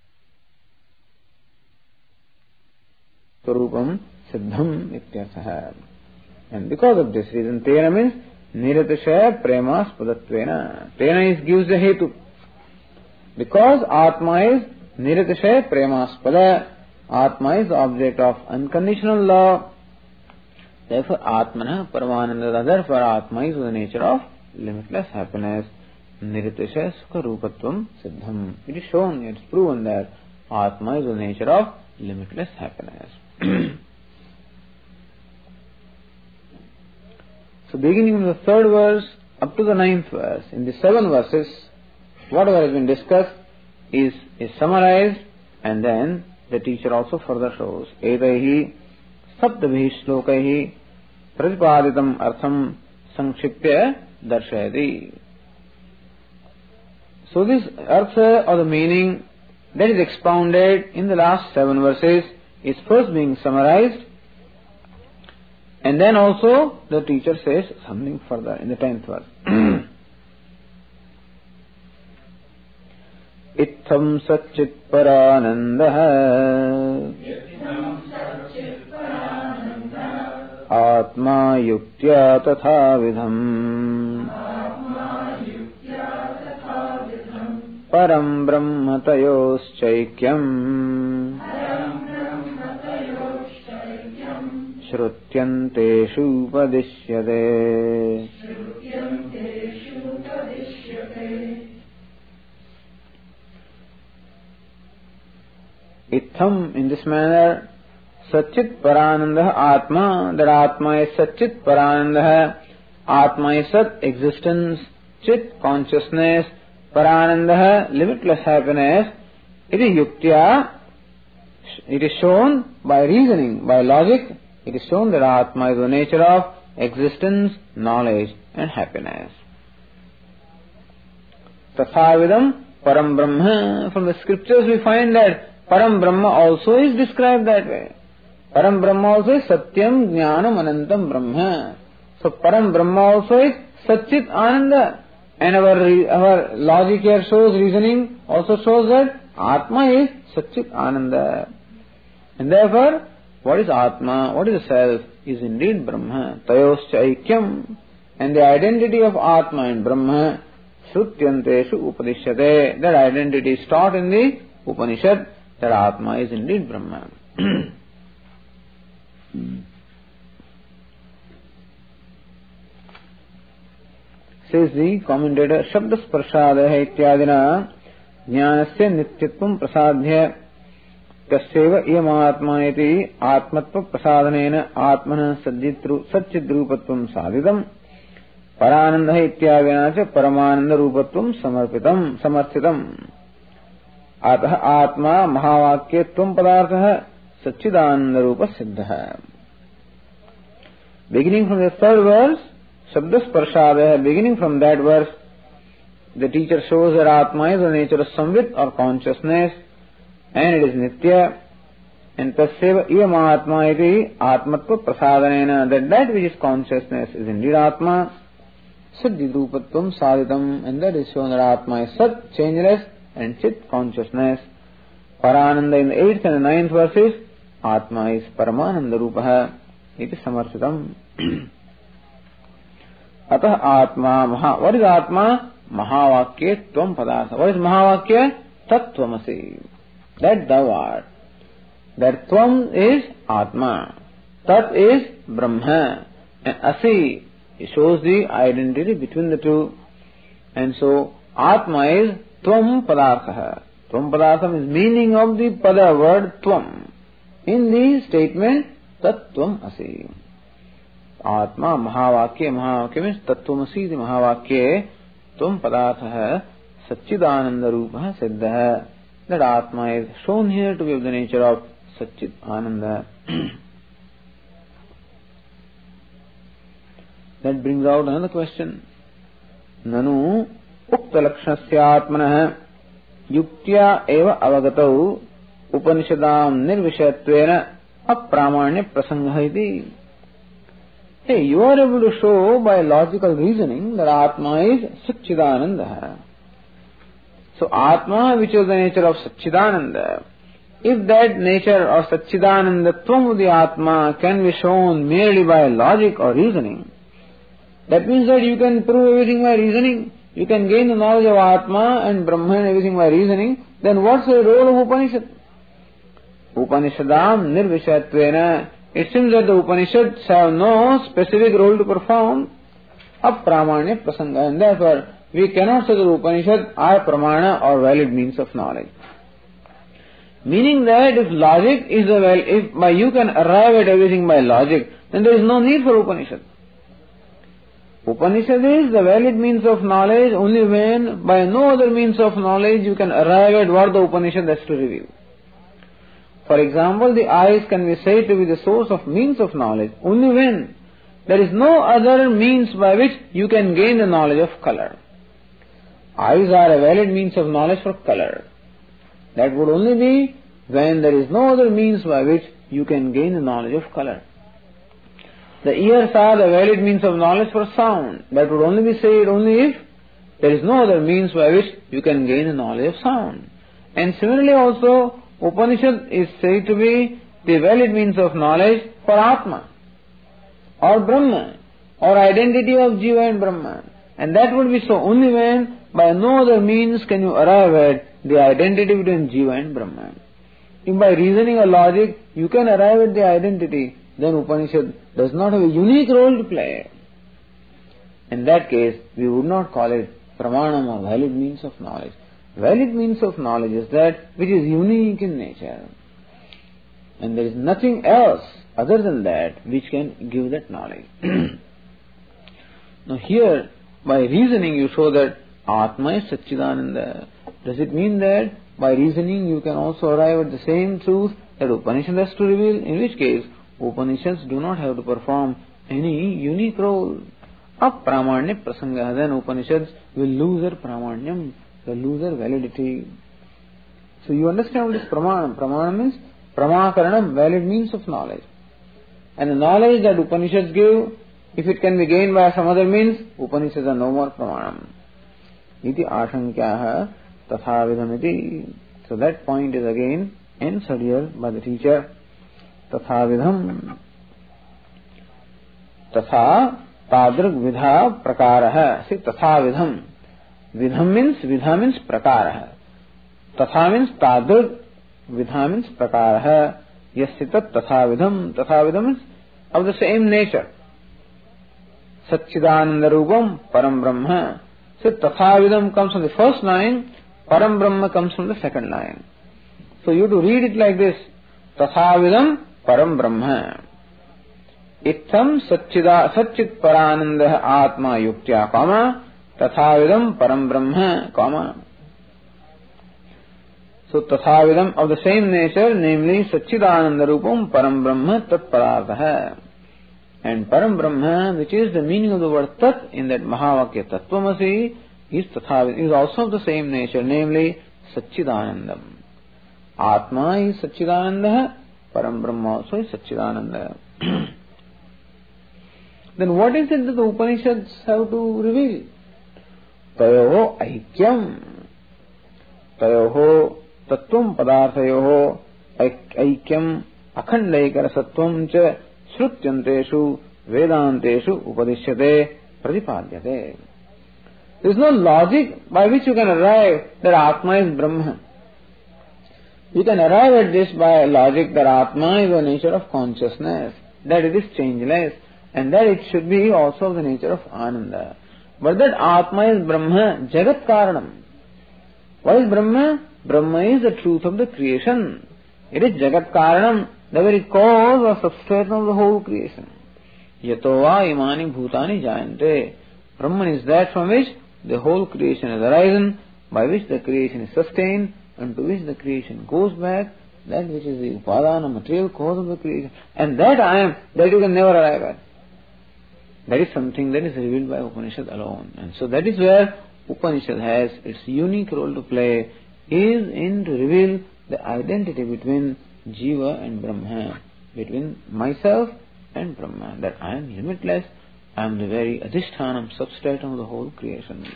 Swarupam Siddham Ityarthaha. And because of this reason, Tena means Niratashaya Premas Padatvena. Tena is gives the hetu. Because Atma is Niratashaya Premas Pada. Atma is the object of unconditional love. Therefore, Atmana Paramananda. Therefore, Atma is the nature of limitless happiness. Niratashaya Sukha Rupatvam Siddham. It is shown, it is proven that Atma is the nature of limitless happiness. So beginning from the third verse up to the ninth verse, in the seven verses, whatever has been discussed is, is summarized, and then the teacher also further shows Etaihi Saptabhi Shlokaihi Pratipaditam Artham Sankshipya Darshayati. So this artha or the meaning that is expounded in the last seven verses is first being summarized, and then also the teacher says something further in the tenth verse. Itham Satchit Paranandaha Atma Yuktya Tatha Vidham Param Brahma Tayoschaikyam Shrutyanteshu Padishyate. Itham, in this manner, Satchit Parananda Atma, that Atma is Satchit Parananda, Atma is Sat, existence, Chit, consciousness, Parananda, limitless happiness. It is Yuktya, it is shown by reasoning, by logic. It is shown that Atma is the nature of existence, knowledge and happiness. Tathavidam Param Brahma. From the scriptures we find that Param Brahma also is described that way. Param Brahma also is Satyam Jnanam Anantam Brahma. So Param Brahma also is Satchit Ananda. And our, our logic here shows, reasoning also shows that Atma is Satchit Ananda. And therefore, what is Atma, what is the self, is indeed Brahma. Tayoscha Aikyam. And the identity of Atma and Brahma, Shrutyanteshu Upadishyate. That identity is taught in the Upanishad, that Atma is indeed Brahma. Says the commentator, Shabda Sparshadaha Ityadina Jnanasya Nityatvam Prasadhya Kasyeva Iyam Iti Atmatva Prasadanena Atmana Satchidrupatvam Sadidam Parananda Ityadina Cha Paramananda Rupatvam Samarpitam Samarthitam Ataha Atma Mahavakyatvam Padarthaha Satchidananda Rupa Siddhaha. Beginning from the third verse, Shabda Sparshadaha, beginning from that verse, the teacher shows that Atma is the nature of samvit or consciousness, and it is nitya. And tasyeva iyam atma iti atmatva prasadanena, that that which is consciousness is indeed Atma. Saddhidrupatvam sadhitam, and that is shown that Atma is Sat, changeless, and Chit, consciousness. Parananda, in the eighth and the ninth verses, Atma is Paramananda Rupaha, it is Samarthitam. Atah Atma, Maha, what is Atma? Mahavakya Tvam Padartha. What is Mahavakya? Tattvamasi. That thou art. That Tvam is Atma. Tat is Brahma. And Asi, it shows the identity between the two. And so, Atma is Tvam Padartha. Tvam Padartham is meaning of the Pada word Tvam. In the statement Tat Tvam Asi. Atma Mahavakya. Mahavakya means Tattvamasi. The Mahavakya Tvam Padartha Satchidananda Rupa Siddha. That Atma is shown here to be of the nature of Satchid Ananda. That brings out another question. Nanu Ukta Lakshanasya Atmanah Yuktya Eva Avagatau Upanishadam Nirvishyatvena Apramanya Prasangha iti. Hey, you are able to show by logical reasoning that Atma is Satchidananda. So Atma, which is the nature of Satchidananda, if that nature of Satchidanandatvam of the Atma can be shown merely by logic or reasoning, that means that you can prove everything by reasoning. You can gain the knowledge of Atma and Brahma and everything by reasoning. Then what's the role of Upanishad? Upanishadam nirvishayatvena. It seems that the Upanishads have no specific role to perform. Apramanya prasanga. And therefore, we cannot say that Upanishads are pramana or valid means of knowledge. Meaning that if logic is a well, if by you can arrive at everything by logic, then there is no need for Upanishad. Upanishad is the valid means of knowledge only when by no other means of knowledge you can arrive at what the Upanishad has to reveal. For example, the eyes can be said to be the source of means of knowledge only when there is no other means by which you can gain the knowledge of color. Eyes are a valid means of knowledge for color. That would only be when there is no other means by which you can gain the knowledge of color. The ears are the valid means of knowledge for sound. That would only be said only if there is no other means by which you can gain the knowledge of sound. And similarly also, Upanishad is said to be the valid means of knowledge for Atma or Brahma or identity of Jiva and Brahma. And that would be so only when by no other means can you arrive at the identity between Jiva and Brahma. If by reasoning or logic you can arrive at the identity, then Upanishad does not have a unique role to play. In that case, we would not call it pramanam or valid means of knowledge. Valid means of knowledge is that which is unique in nature. And there is nothing else other than that which can give that knowledge. Now here, by reasoning you show that Atma is Satchidananda. Does it mean that by reasoning you can also arrive at the same truth that Upanishad has to reveal? In which case, Upanishads do not have to perform any unique role. Apramanya prasanga, then Upanishads will lose their pramanyam, will lose their validity. So you understand what is pramanam? Pramanam means pramakaranam, valid means of knowledge. And the knowledge that Upanishads give, if it can be gained by some other means, Upanishads are no more pramanam. Iti ashankyaha tathavidam iti. So that point is again answered here by the teacher. Tathavidham. Tatha tadrug vidha prakaraha. See, tathavidham. Vidham means, vidha means prakaraha. Tatha means tadrug, vidha means prakaraha. Yasitat tathavidham. Tathavidham means of the same nature. Satchidananda Rupam Param Brahma. So tathavidham comes from the first line, Param Brahma comes from the second line. So you have to read it like this. Tathavidham Param Brahma. Ittham Satchida Satchit Parananda Atma Yuktya, comma, Tathavidham Param Brahma, comma. So Tathavidham of the same nature, namely Satchidananda Rupam Param Brahma Tat Padartha. And Param Brahma, which is the meaning of the word Tat in that Mahavakya Tattvamasi, is Tathavidham, is also of the same nature, namely Satchidanandam. Atma is Satchidananda, Param Brahma also is Satchidananda. Then what is it that the Upanishads have to reveal? Tayoho aikyam. Tayoho tattvam padarthayoho aikyam akhandaikara sattvam cha shrutyanteshu vedanteshu upadishyate pradipadyate. There is no logic by which you can arrive that Atma is Brahma. You can arrive at this by logic that Atma is the nature of consciousness, that it is changeless, and that it should be also of the nature of Ananda. But that Atma is Brahma, Jagat Karanam. What is Brahma? Brahma is the truth of the creation. It is Jagat Karanam, the very cause or substrate of the whole creation. Yato va imani bhutani jayante. Brahman is that from which the whole creation has arisen, by which the creation is sustained, and to which the creation goes back, that which is the upadana, material cause of the creation. And that I am, that you can never arrive at. That is something that is revealed by Upanishad alone. And so that is where Upanishad has its unique role to play, is in to reveal the identity between Jiva and Brahma, between myself and Brahma, that I am limitless, I am the very adhishthanam, substrate of the whole creation.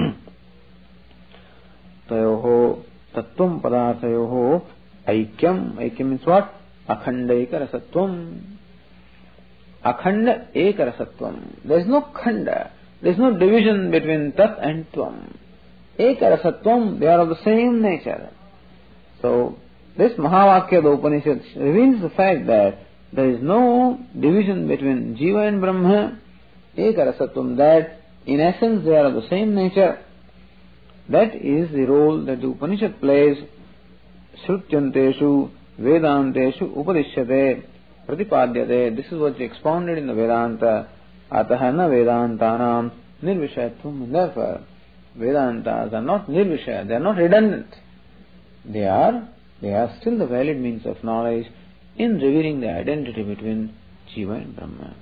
Tayoho tattvam padathayoho aikyam. Aikyam means what? Akhanda ekarasatvam. Akhanda ekarasatvam. There is no khanda, there is no division between tat and tvam. Ekarasatvam, they are of the same nature. So, this Mahavakya, the Upanishad, reveals the fact that there is no division between Jiva and Brahma. Ekarasatvam, that in essence they are of the same nature. That is the role that the Upanishad plays. Shrutyanteshu Vedanteshu Upadishyate Pratipadyate. This is what is expounded in the Vedanta. Ataha na Vedantanam Nirvishayatvam. And therefore, Vedantas are not nirvishaya, they are not redundant. They are, they are still the valid means of knowledge in revealing the identity between Jiva and Brahma.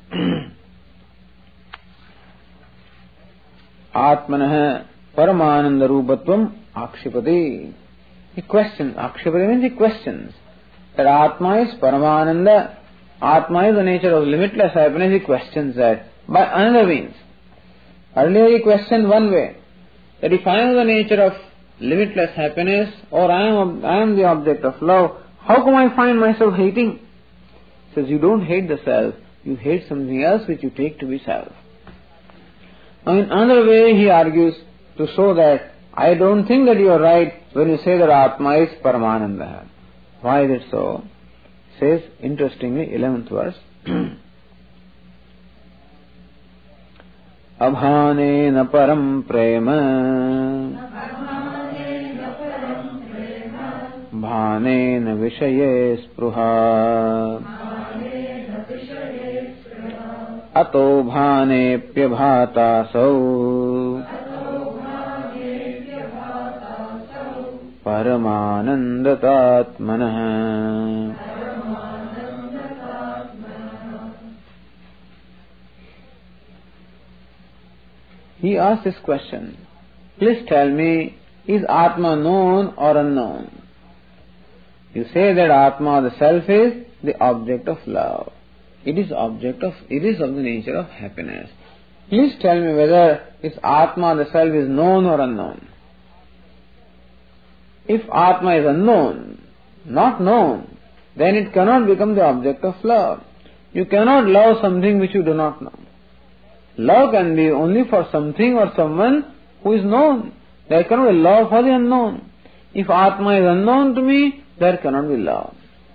Atmanah Paramananda Rupatvam Akshipati. He questions, Akshipati means he questions that Atma is Paramananda, Atma is the nature of limitless happiness. He questions that by another means. Earlier he questioned one way, that if I am the nature of limitless happiness, or I am, I am the object of love, how come I find myself hating? He says, you don't hate the self, you hate something else which you take to be self. Now in another way he argues to show that I don't think that you are right when you say that Atma is Paramananda. Why is it so? He says, interestingly, eleventh verse, Abhanena param prema Bhanena vishaye spruha Ato bhane pyabhata sau Paramanandatatmanah. He asks this question, please tell me, is Atma known or unknown? You say that Atma, the self, is the object of love. It is object of, it is of the nature of happiness. Please tell me whether this Atma, the self, is known or unknown. If Atma is unknown, not known, then it cannot become the object of love. You cannot love something which you do not know. Love can be only for something or someone who is known. There cannot be love for the unknown. If Atma is unknown to me, there cannot be love.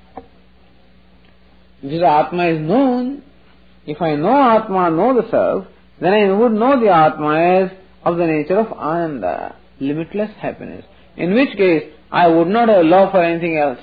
If the Atma is known, if I know Atma, know the self, then I would know the Atma as of the nature of Ananda, limitless happiness. In which case, I would not have love for anything else.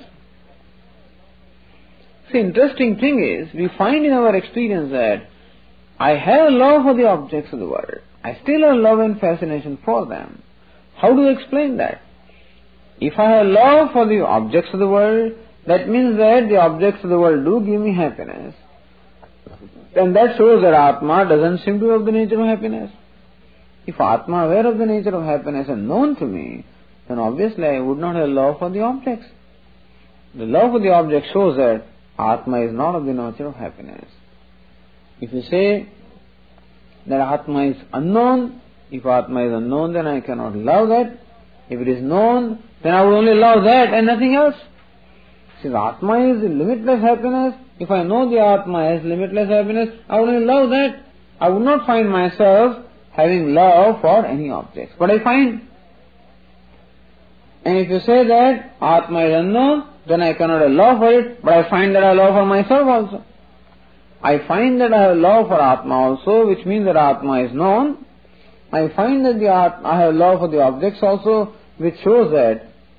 The interesting thing is, we find in our experience that I have love for the objects of the world. I still have love and fascination for them. How do you explain that? If I have love for the objects of the world, that means that the objects of the world do give me happiness. And that shows that Atma doesn't seem to be of the nature of happiness. If Atma were of the nature of happiness and known to me, then obviously I would not have love for the objects. The love for the object shows that Atma is not of the nature of happiness. If you say that Atma is unknown, if Atma is unknown, then I cannot love that. If it is known, then I would only love that and nothing else. Since Atma is limitless happiness, if I know the Atma as limitless happiness, I would only love that. I would not find myself having love for any object. But I find. And if you say that Atma is unknown, then I cannot have love for it, but I find that I have love for myself also. I find that I have love for Atma also, which means that Atma is known. I find that the Atma, I have love for the objects also, which shows that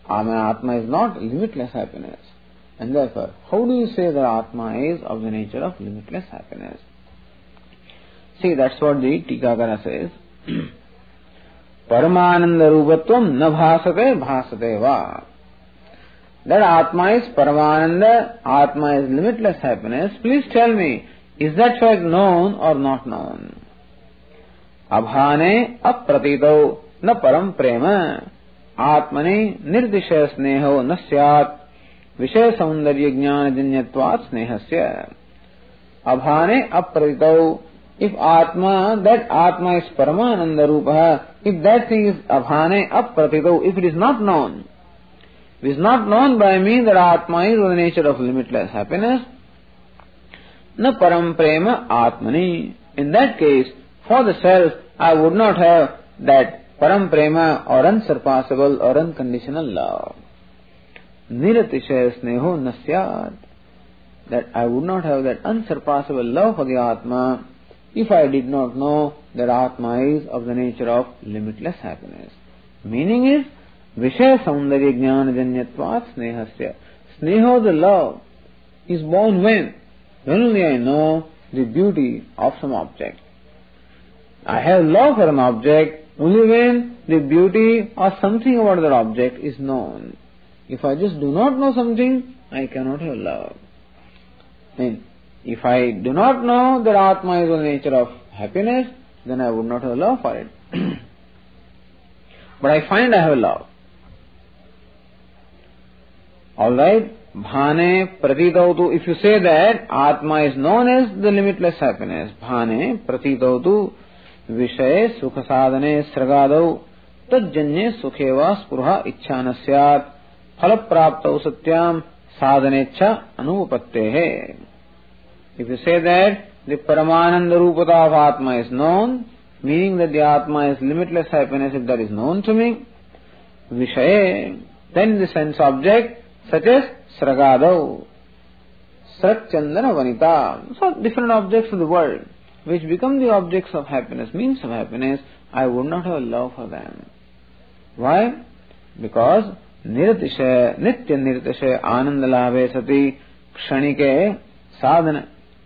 Atma is not limitless happiness. And therefore, how do you say that Atma is of the nature of limitless happiness? See, that's what the Tikakara says. Paramananda rupatvam na bhasate bhasate va. That Atma is Paramananda, Atma is limitless happiness. Please tell me, is that fact known or not known? Abhane apratito na param prema. Atmani nirdishya sneho na syat. Vishaya saundarya jnana janyatvat snehasya. Abhane apratito. If Atma, that Atma is Paramananda Rupa, if that thing is Abhane apratito, if it is not known, it is not known by me that Atma is of the nature of limitless happiness, na param prema Atmani. In that case, for the self, I would not have that param prema or unsurpassable or unconditional love. Niratishaya sneho nasyat. That I would not have that unsurpassable love for the Atma if I did not know that Atma is of the nature of limitless happiness. Meaning is, Vishaya saundarya jnana janyatvat snehasya. Sneho, the love, is born when? When only I know the beauty of some object. I have love for an object only when the beauty or something about that object is known. If I just do not know something, I cannot have love. And if I do not know that Atma is of the nature of happiness, then I would not have love for it. But I find I have love. Alright, Bhane pratitautu. If you say that Atma is known as the limitless happiness, Bhane pratitautu Vishaye sukha sadhane sragadau tajjanye sukheva spurha ichchana syat phalapraptau satyam sadhanecha anupattehe. If you say that the Paramananda Rupata of Atma is known, meaning that the Atma is limitless happiness, if that is known to me, Vishaye, then the sense object, such as Sragadau, Srak Chandana Vanita, so different objects of the world, which become the objects of happiness, means of happiness, I would not have love for them. Why? Because Niratisha, Nitya Niratisha Anandalave Sati Kshanike Sadhana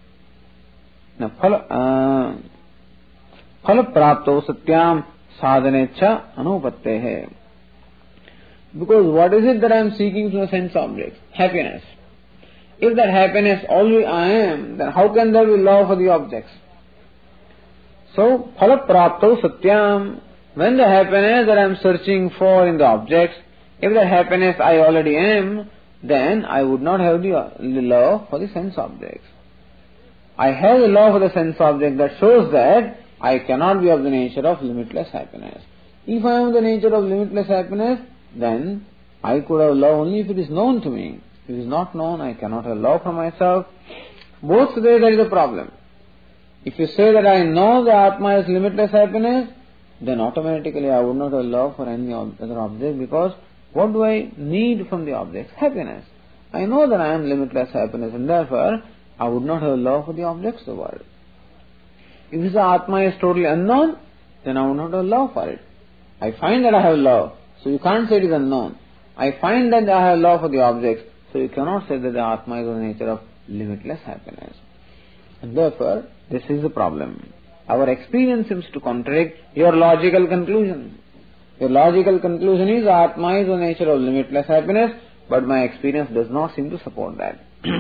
Phala Prapto Satyam Sadhanecha Anupattehe. Because what is it that I am seeking from the sense objects? Happiness. If that happiness always I am, then how can there be love for the objects? So, Phala Prapto Satyam, when the happiness that I am searching for in the objects, if that happiness I already am, then I would not have the, the love for the sense objects. I have the love for the sense object that shows that I cannot be of the nature of limitless happiness. If I am the nature of limitless happiness, then I could have love only if it is known to me. If it is not known, I cannot have love for myself. Both today there is a problem. If you say that I know the Atma is limitless happiness, then automatically I would not have love for any other object, because what do I need from the objects? Happiness. I know that I am limitless happiness, and therefore I would not have love for the objects of the world. If the Atma is totally unknown, then I would not have love for it. I find that I have love, so you can't say it is unknown. I find that I have love for the objects, so you cannot say that the Atma is of the nature of limitless happiness. And therefore, this is the problem. Our experience seems to contradict your logical conclusion. Your logical conclusion is Atma is of the nature of limitless happiness, but my experience does not seem to support that.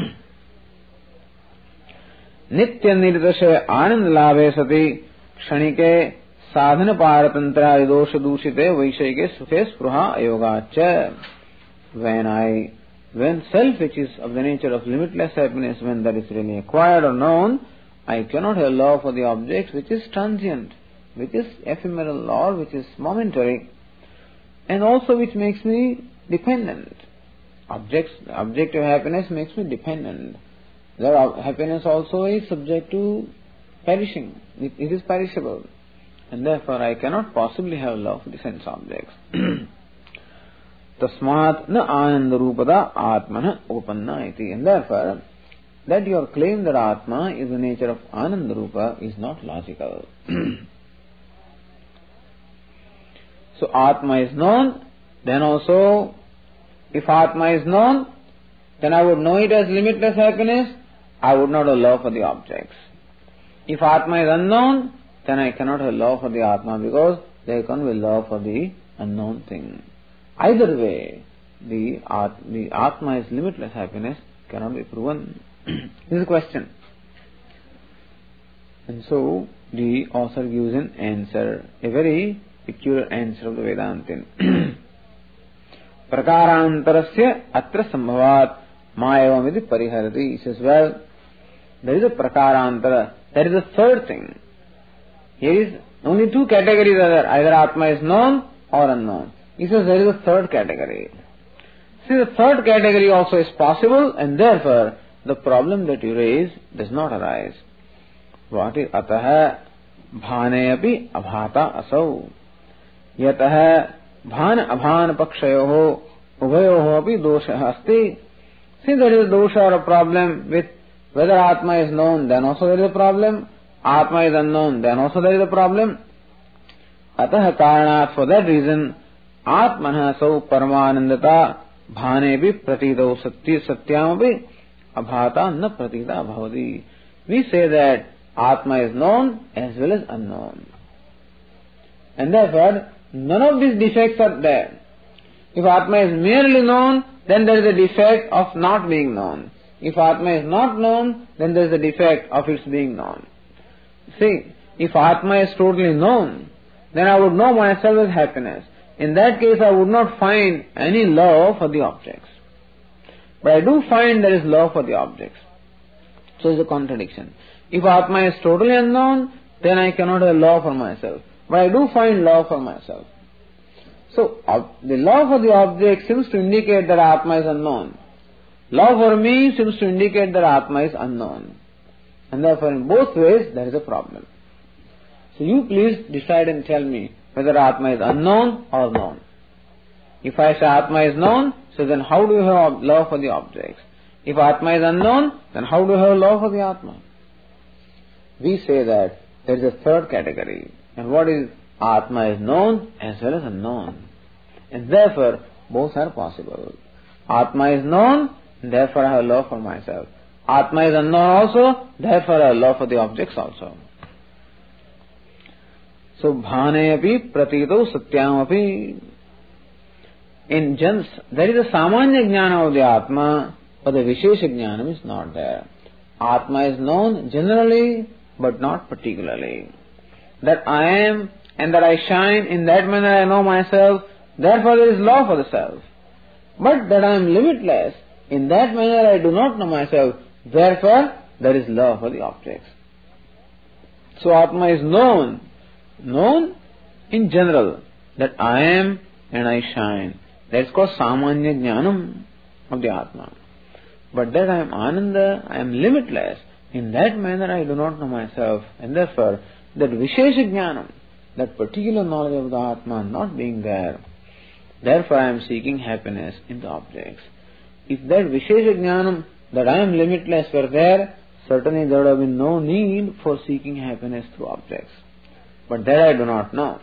Nitya nirdasha anand lave sati kshanike sadhana paratantra vidosha dushite vaishayike sukhe spruha ayogacha. When I, when self which is of the nature of limitless happiness, when that is really acquired or known, I cannot have love for the object which is transient, which is ephemeral or which is momentary, and also which makes me dependent. Objects, object of happiness makes me dependent. Their happiness also is subject to perishing. It, it is perishable. And therefore I cannot possibly have love for the sense objects. Tasmat na ananda rupada atmana upanna iti. And therefore, that your claim that Atma is the nature of Ananda Rupa is not logical. So Atma is known, then also If Atma is known, then I would know it as limitless happiness, I would not have love for the objects. If Atma is unknown, then I cannot have love for the Atma because there can be love for the unknown thing. Either way, the, At- the Atma is limitless happiness cannot be proven. This is a question. And so, the author gives an answer, a very peculiar answer of the Vedantin. Prakarantarasya atra sambhavat mayavamiti pariharati. He says, well, there is a prakarantara, there is a third thing. Here is only two categories are there, either Atma is known or unknown. He says there is a third category. See, the third category also is possible, and therefore the problem that you raise does not arise. What is ataha bhane api abhata asau. Yataha bhan abhan pakshayoho ubhayoho api dosha asti. Since there is a dosha or a problem with whether Atma is known, then also there is a problem. Atma is unknown, then also there is a problem. Ataha karanat, for that reason, Atmanah sau paramanandata bhanebi pratidau satya satyamapi abhata na pratida bhavati. We say that Atma is known as well as unknown. And therefore, none of these defects are there. If Atma is merely known, then there is a defect of not being known. If Atma is not known, then there is a defect of its being known. See, if Atma is totally known, then I would know myself as happiness. In that case, I would not find any love for the objects. But I do find there is love for the objects. So it's a contradiction. If Atma is totally unknown, then I cannot have love for myself. But I do find love for myself. So, uh, the love for the object seems to indicate that Atma is unknown. Love for me seems to indicate that Atma is unknown. And therefore, in both ways, there is a problem. So you please decide and tell me whether Atma is unknown or known. If I say Atma is known, so then how do you have love for the objects? If Atma is unknown, then how do you have love for the Atma? We say that there is a third category. And what is Atma is known as well as unknown. And therefore, both are possible. Atma is known, therefore I have love for myself. Atma is unknown also, therefore I have love for the objects also. So, bhane api pratito satyam api. In jans, there is a samanya jnana of the Atma, but the vishesha jnanam is not there. Atma is known generally, but not particularly. That I am and that I shine, in that manner I know myself, therefore there is love for the self. But that I am limitless, in that manner I do not know myself, therefore there is love for the objects. So Atma is known, known in general, that I am and I shine. That is called samanya jnanam of the Atma. But that I am Ananda, I am limitless, in that manner I do not know myself, and therefore that vishesha jnanam, that particular knowledge of the Atma not being there, therefore I am seeking happiness in the objects. If that vishesha jnanam, that I am limitless, were there, certainly there would have been no need for seeking happiness through objects. But that I do not know.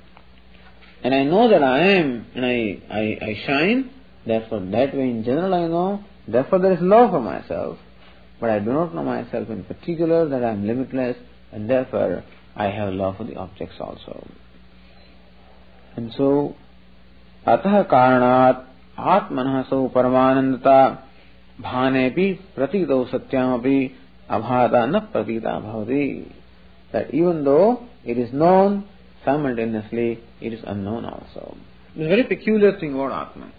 And I know that I am and I, I, I shine, therefore that way in general I know, therefore there is love for myself. But I do not know myself in particular, that I am limitless, and therefore I have love for the objects also. And so, atah karanat atmanah sau paramanandata bhanepi pratito satyamapi abhata na pratita bhavati. That even though it is known, simultaneously it is unknown also. It's a very peculiar thing about Atman.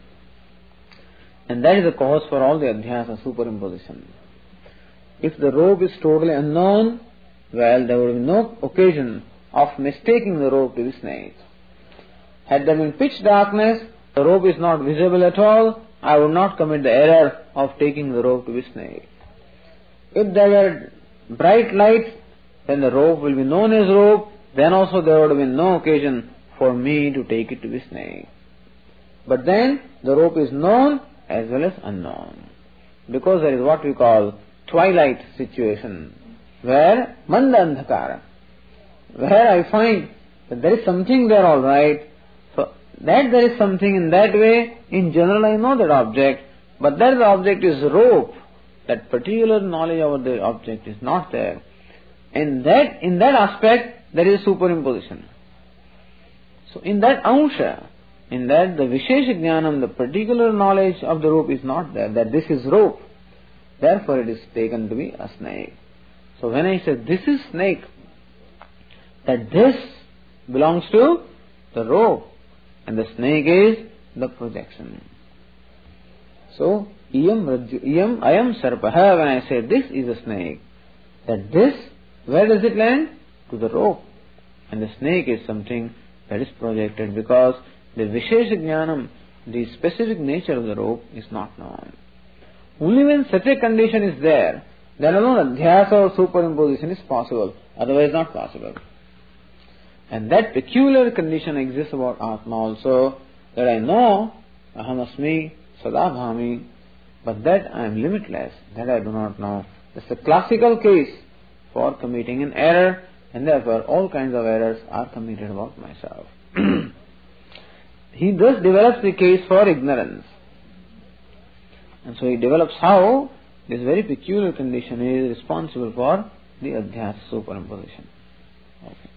And that is the cause for all the adhyasa superimposition. If the rope is totally unknown, well, there would be no occasion of mistaking the rope to be snake. Had there been pitch darkness, the rope is not visible at all, I would not commit the error of taking the rope to be snake. If there were bright lights, then the rope will be known as rope, then also there would have been no occasion for me to take it to be snake. But then the rope is known as well as unknown. Because there is what we call twilight situation, where manda andhakara, where I find that there is something there all right, so that there is something in that way, in general I know that object, but that the object is rope, that particular knowledge of the object is not there. In that, in that aspect, there is superimposition. So in that ansha, in that the Vishesha Jnanam, the particular knowledge of the rope is not there, that this is rope. Therefore it is taken to be a snake. So when I say this is snake, that this belongs to the rope, and the snake is the projection. So, iyam rajju, iyam ayam sarpaha, when I say this is a snake, that this, where does it land? To the rope. And the snake is something that is projected because the Vishesha Jnanam, the specific nature of the rope is not known. Only when such a condition is there, then alone adhyasa or superimposition is possible, otherwise not possible. And that peculiar condition exists about Atma also, that I know aham asmi sadabhami, but that I am limitless, that I do not know. This is a classical case for committing an error, and therefore all kinds of errors are committed about myself. He thus develops the case for ignorance. And so he develops how this very peculiar condition is responsible for the adhyasa superimposition. Okay.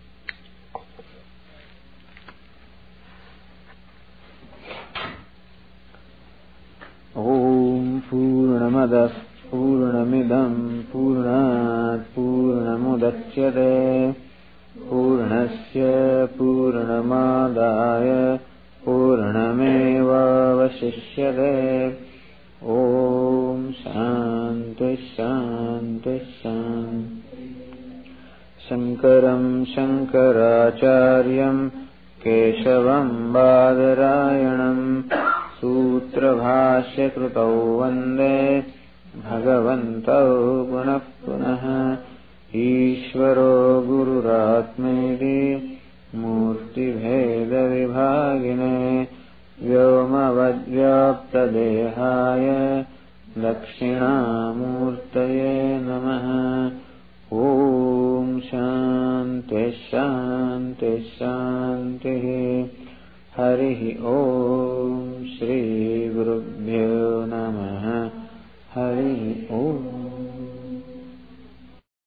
Om Purnamadas Purnamidam Purnat Purnamudachyate Purnasya Purnamadaya Purnameva Vasishyate. Om Shanti Shanti Shanti. Shankaram Shankaracharyam Keshavam Badarayanam Sutra Bhashya Krutau Vande Bhagavantau Punah Punah Ishvaro Gururatmedi Murti Bheda Vibhagine Vyomavadvyapta Dehaya Dakshinamurtaye Namaha. Om Shanti Shanti Shanti. Harihi Om Shri Gurubhyo Namaha. Harihi Om.